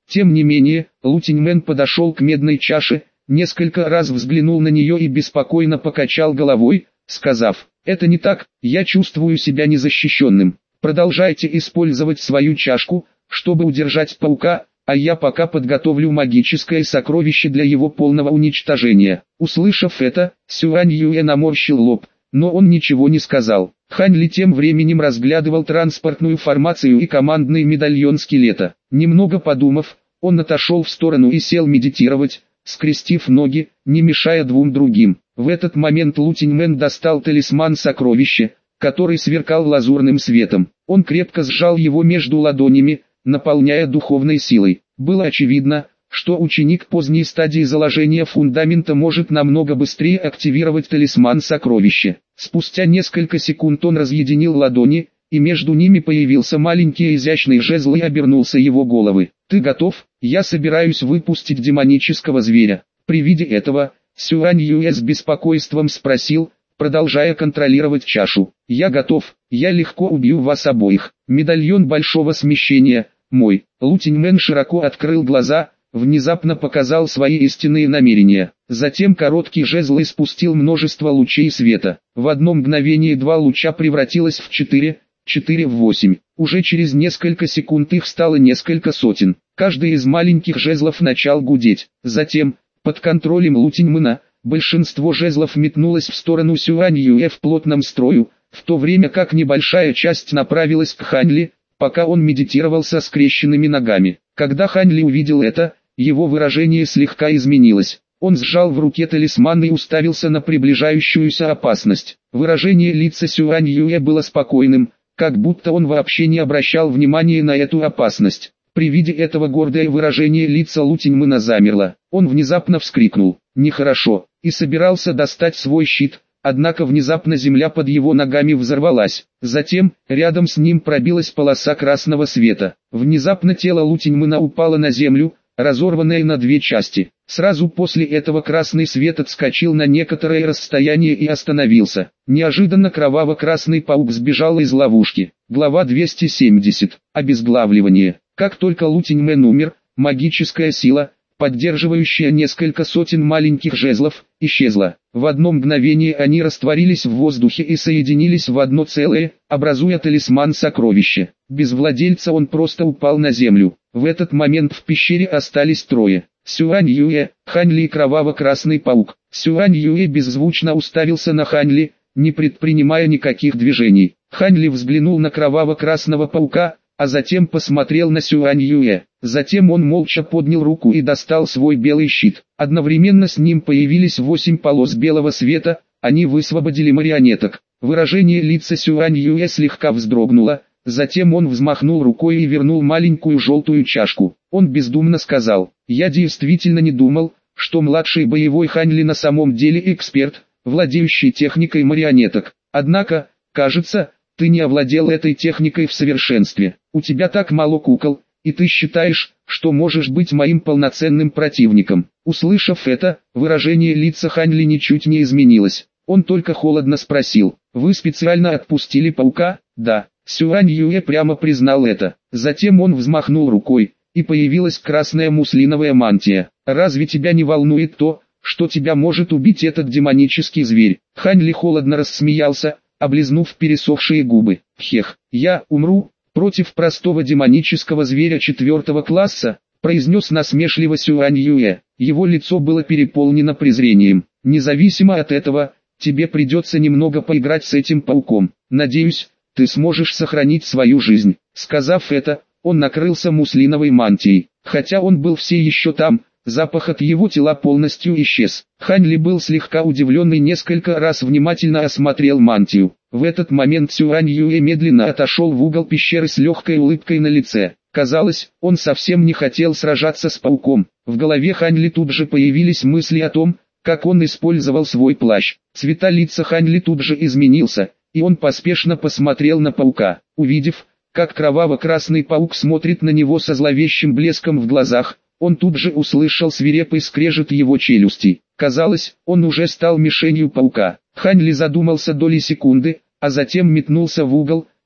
Speaker 1: Тем не менее, Лу Тиньмэн подошел к медной чаше, несколько раз взглянул на нее и беспокойно покачал головой, сказав: «Это не так, я чувствую себя незащищенным. Продолжайте использовать свою чашку, чтобы удержать паука, а я пока подготовлю магическое сокровище для его полного уничтожения». Услышав это, Сюань Юэ наморщил лоб, но он ничего не сказал. Хань Ли тем временем разглядывал транспортную формацию и командный медальон скелета. Немного подумав, он отошел в сторону и сел медитировать, скрестив ноги, не мешая двум другим. В этот момент Лу Тиньмэн достал талисман сокровища, который сверкал лазурным светом. Он крепко сжал его между ладонями, наполняя духовной силой. Было очевидно, что ученик поздней стадии заложения фундамента может намного быстрее активировать талисман сокровища. Спустя несколько секунд он разъединил ладони, и между ними появился маленький изящный жезл и обернулся его головы. «Ты готов? Я собираюсь выпустить демонического зверя». При виде этого, Сюань Юэ с беспокойством спросил, продолжая контролировать чашу: «Я готов, я легко убью вас обоих». Медальон большого смещения, мой. Лу Тиньмэн широко открыл глаза, внезапно показал свои истинные намерения. Затем короткий жезл испустил множество лучей света. В одно мгновение 2 луча превратилось в 4 в 8. Уже через несколько секунд их стало несколько сотен. Каждый из маленьких жезлов начал гудеть. Затем, под контролем Лу Тиньмэна, большинство жезлов метнулось в сторону Сюань Юэ в плотном строю, в то время как небольшая часть направилась к Хань Ли, пока он медитировал со скрещенными ногами. Когда Хань Ли увидел это, его выражение слегка изменилось. Он сжал в руке талисман и уставился на приближающуюся опасность. Выражение лица Сюань Юэ было спокойным, как будто он вообще не обращал внимания на эту опасность. При виде этого гордое выражение лица Лу Тиньмэна замерло. Он внезапно вскрикнул: «Нехорошо!» и собирался достать свой щит, однако внезапно земля под его ногами взорвалась. Затем, рядом с ним пробилась полоса красного света. Внезапно тело Лу Тиньмэна упало на землю, разорванное на 2 части. Сразу после этого красный свет отскочил на некоторое расстояние и остановился. Неожиданно кроваво-красный паук сбежал из ловушки. Глава 270. Обезглавливание. Как только Лу Тиньмэн умер, магическая сила, поддерживающая несколько сотен маленьких жезлов, исчезла. В одно мгновение они растворились в воздухе и соединились в одно целое, образуя талисман сокровища. Без владельца он просто упал на землю. В этот момент в пещере остались 3. Сюань Юэ, Хань Ли и кроваво-красный паук. Сюань Юэ беззвучно уставился на Хань Ли, не предпринимая никаких движений. Хань Ли взглянул на кроваво-красного паука, а затем посмотрел на Сюань Юэ. Затем он молча поднял руку и достал свой белый щит. Одновременно с ним появились 8 полос белого света, они высвободили марионеток. Выражение лица Сюань Юэ слегка вздрогнуло, затем он взмахнул рукой и вернул маленькую желтую чашку. Он бездумно сказал: «Я действительно не думал, что младший боевой Хань Ли на самом деле эксперт, владеющий техникой марионеток. Однако, кажется, ты не овладел этой техникой в совершенстве. У тебя так мало кукол, и ты считаешь, что можешь быть моим полноценным противником». Услышав это, выражение лица Хань Ли ничуть не изменилось. Он только холодно спросил: «Вы специально отпустили паука?» «Да». Сюань Юэ прямо признал это. Затем он взмахнул рукой, и появилась красная муслиновая мантия. «Разве тебя не волнует то, что тебя может убить этот демонический зверь?» Хань Ли холодно рассмеялся, облизнув пересохшие губы. «Хех, я умру против простого демонического зверя 4 класса», произнес насмешливо Сюань Юэ. Его лицо было переполнено презрением. «Независимо от этого, тебе придется немного поиграть с этим пауком. Надеюсь, ты сможешь сохранить свою жизнь». Сказав это, он накрылся муслиновой мантией. Хотя он был все еще там, запах от его тела полностью исчез. Хань Ли был слегка удивлен и несколько раз внимательно осмотрел мантию. В этот момент Сюань Юэ медленно отошел в угол пещеры с легкой улыбкой на лице. Казалось, он совсем не хотел сражаться с пауком. В голове Хань Ли тут же появились мысли о том, как он использовал свой плащ. Цвета лица Хань Ли тут же изменился, и он поспешно посмотрел на паука. Увидев, как кроваво-красный паук смотрит на него со зловещим блеском в глазах, он тут же услышал свирепый скрежет его челюстей. Казалось, он уже стал мишенью паука. Хань Ли задумался доли секунды, а затем метнулся в угол,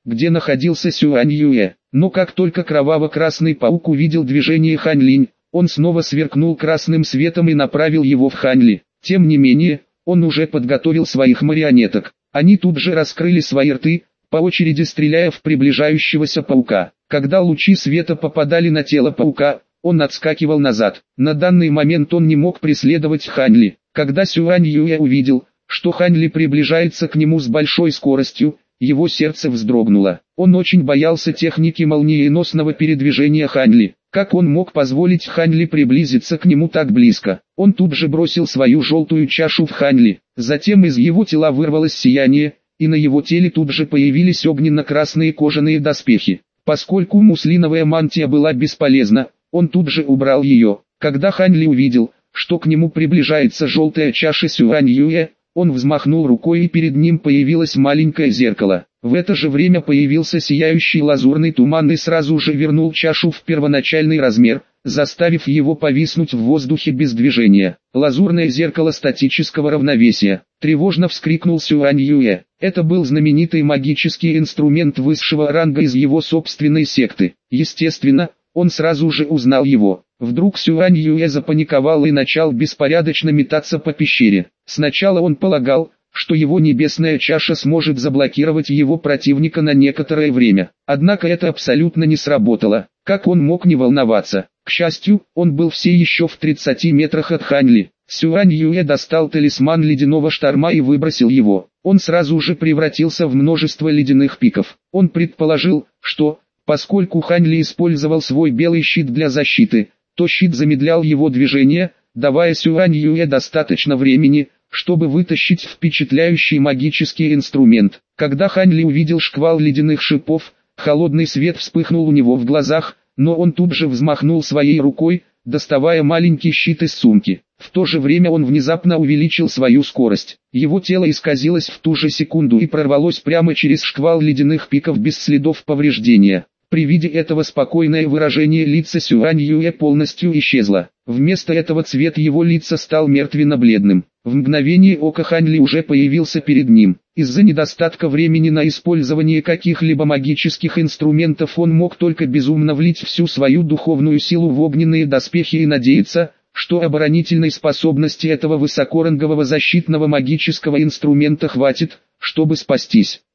Speaker 1: где находился Сюань Юэ. Но как только кроваво-красный паук увидел движение Хань Линь, он снова сверкнул красным светом и направил его в Хань Ли. Тем не менее, он уже подготовил своих марионеток. Они тут же раскрыли свои рты, по очереди стреляя в приближающегося паука. Когда лучи света попадали на тело паука, он отскакивал назад. На данный момент он не мог преследовать Хань Ли. Когда Сюань Юэ увидел, что Хань Ли приближается к нему с большой скоростью, его сердце вздрогнуло. Он очень боялся техники молниеносного передвижения Хань Ли. Как он мог позволить Хань Ли приблизиться к нему так близко? Он тут же бросил свою желтую чашу в Хань Ли. Затем из его тела вырвалось сияние, и на его теле тут же появились огненно-красные кожаные доспехи. Поскольку муслиновая мантия была бесполезна, он тут же убрал ее. Когда Хань Ли увидел, что к нему приближается желтая чаша Сюань Юэ, он взмахнул рукой и перед ним появилось маленькое зеркало. В это же время появился сияющий лазурный туман и сразу же вернул чашу в первоначальный размер, заставив его повиснуть в воздухе без движения. Лазурное зеркало статического равновесия. Тревожно вскрикнул Сюань Юэ. Это был знаменитый магический инструмент высшего ранга из его собственной секты. Естественно, он сразу же узнал его. Вдруг Сюань Юэ запаниковал и начал беспорядочно метаться по пещере. Сначала он полагал, что его небесная чаша сможет заблокировать его противника на некоторое время. Однако это абсолютно не сработало. Как он мог не волноваться? К счастью, он был все еще в 30 метрах от Хань Ли. Сюань Юэ достал талисман ледяного шторма и выбросил его. Он сразу же превратился в множество ледяных пиков. Он предположил, что, поскольку Хань Ли использовал свой белый щит для защиты, то щит замедлял его движение, давая Сюань Юэ достаточно времени, чтобы вытащить впечатляющий магический инструмент. Когда Хань Ли увидел шквал ледяных шипов, холодный свет вспыхнул у него в глазах, но он тут же взмахнул своей рукой, доставая маленький щит из сумки. В то же время он внезапно увеличил свою скорость. Его тело исказилось в ту же секунду и прорвалось прямо через шквал ледяных пиков без следов повреждения. При виде этого спокойное выражение лица Сюань Юэ полностью исчезло. Вместо этого цвет его лица стал мертвенно-бледным. В мгновение ока Хань Ли уже появился перед ним. Из-за недостатка времени на использование каких-либо магических инструментов он мог только безумно влить всю свою духовную силу в огненные доспехи и надеяться, что оборонительной способности этого высокорангового защитного магического инструмента хватит, чтобы спастись.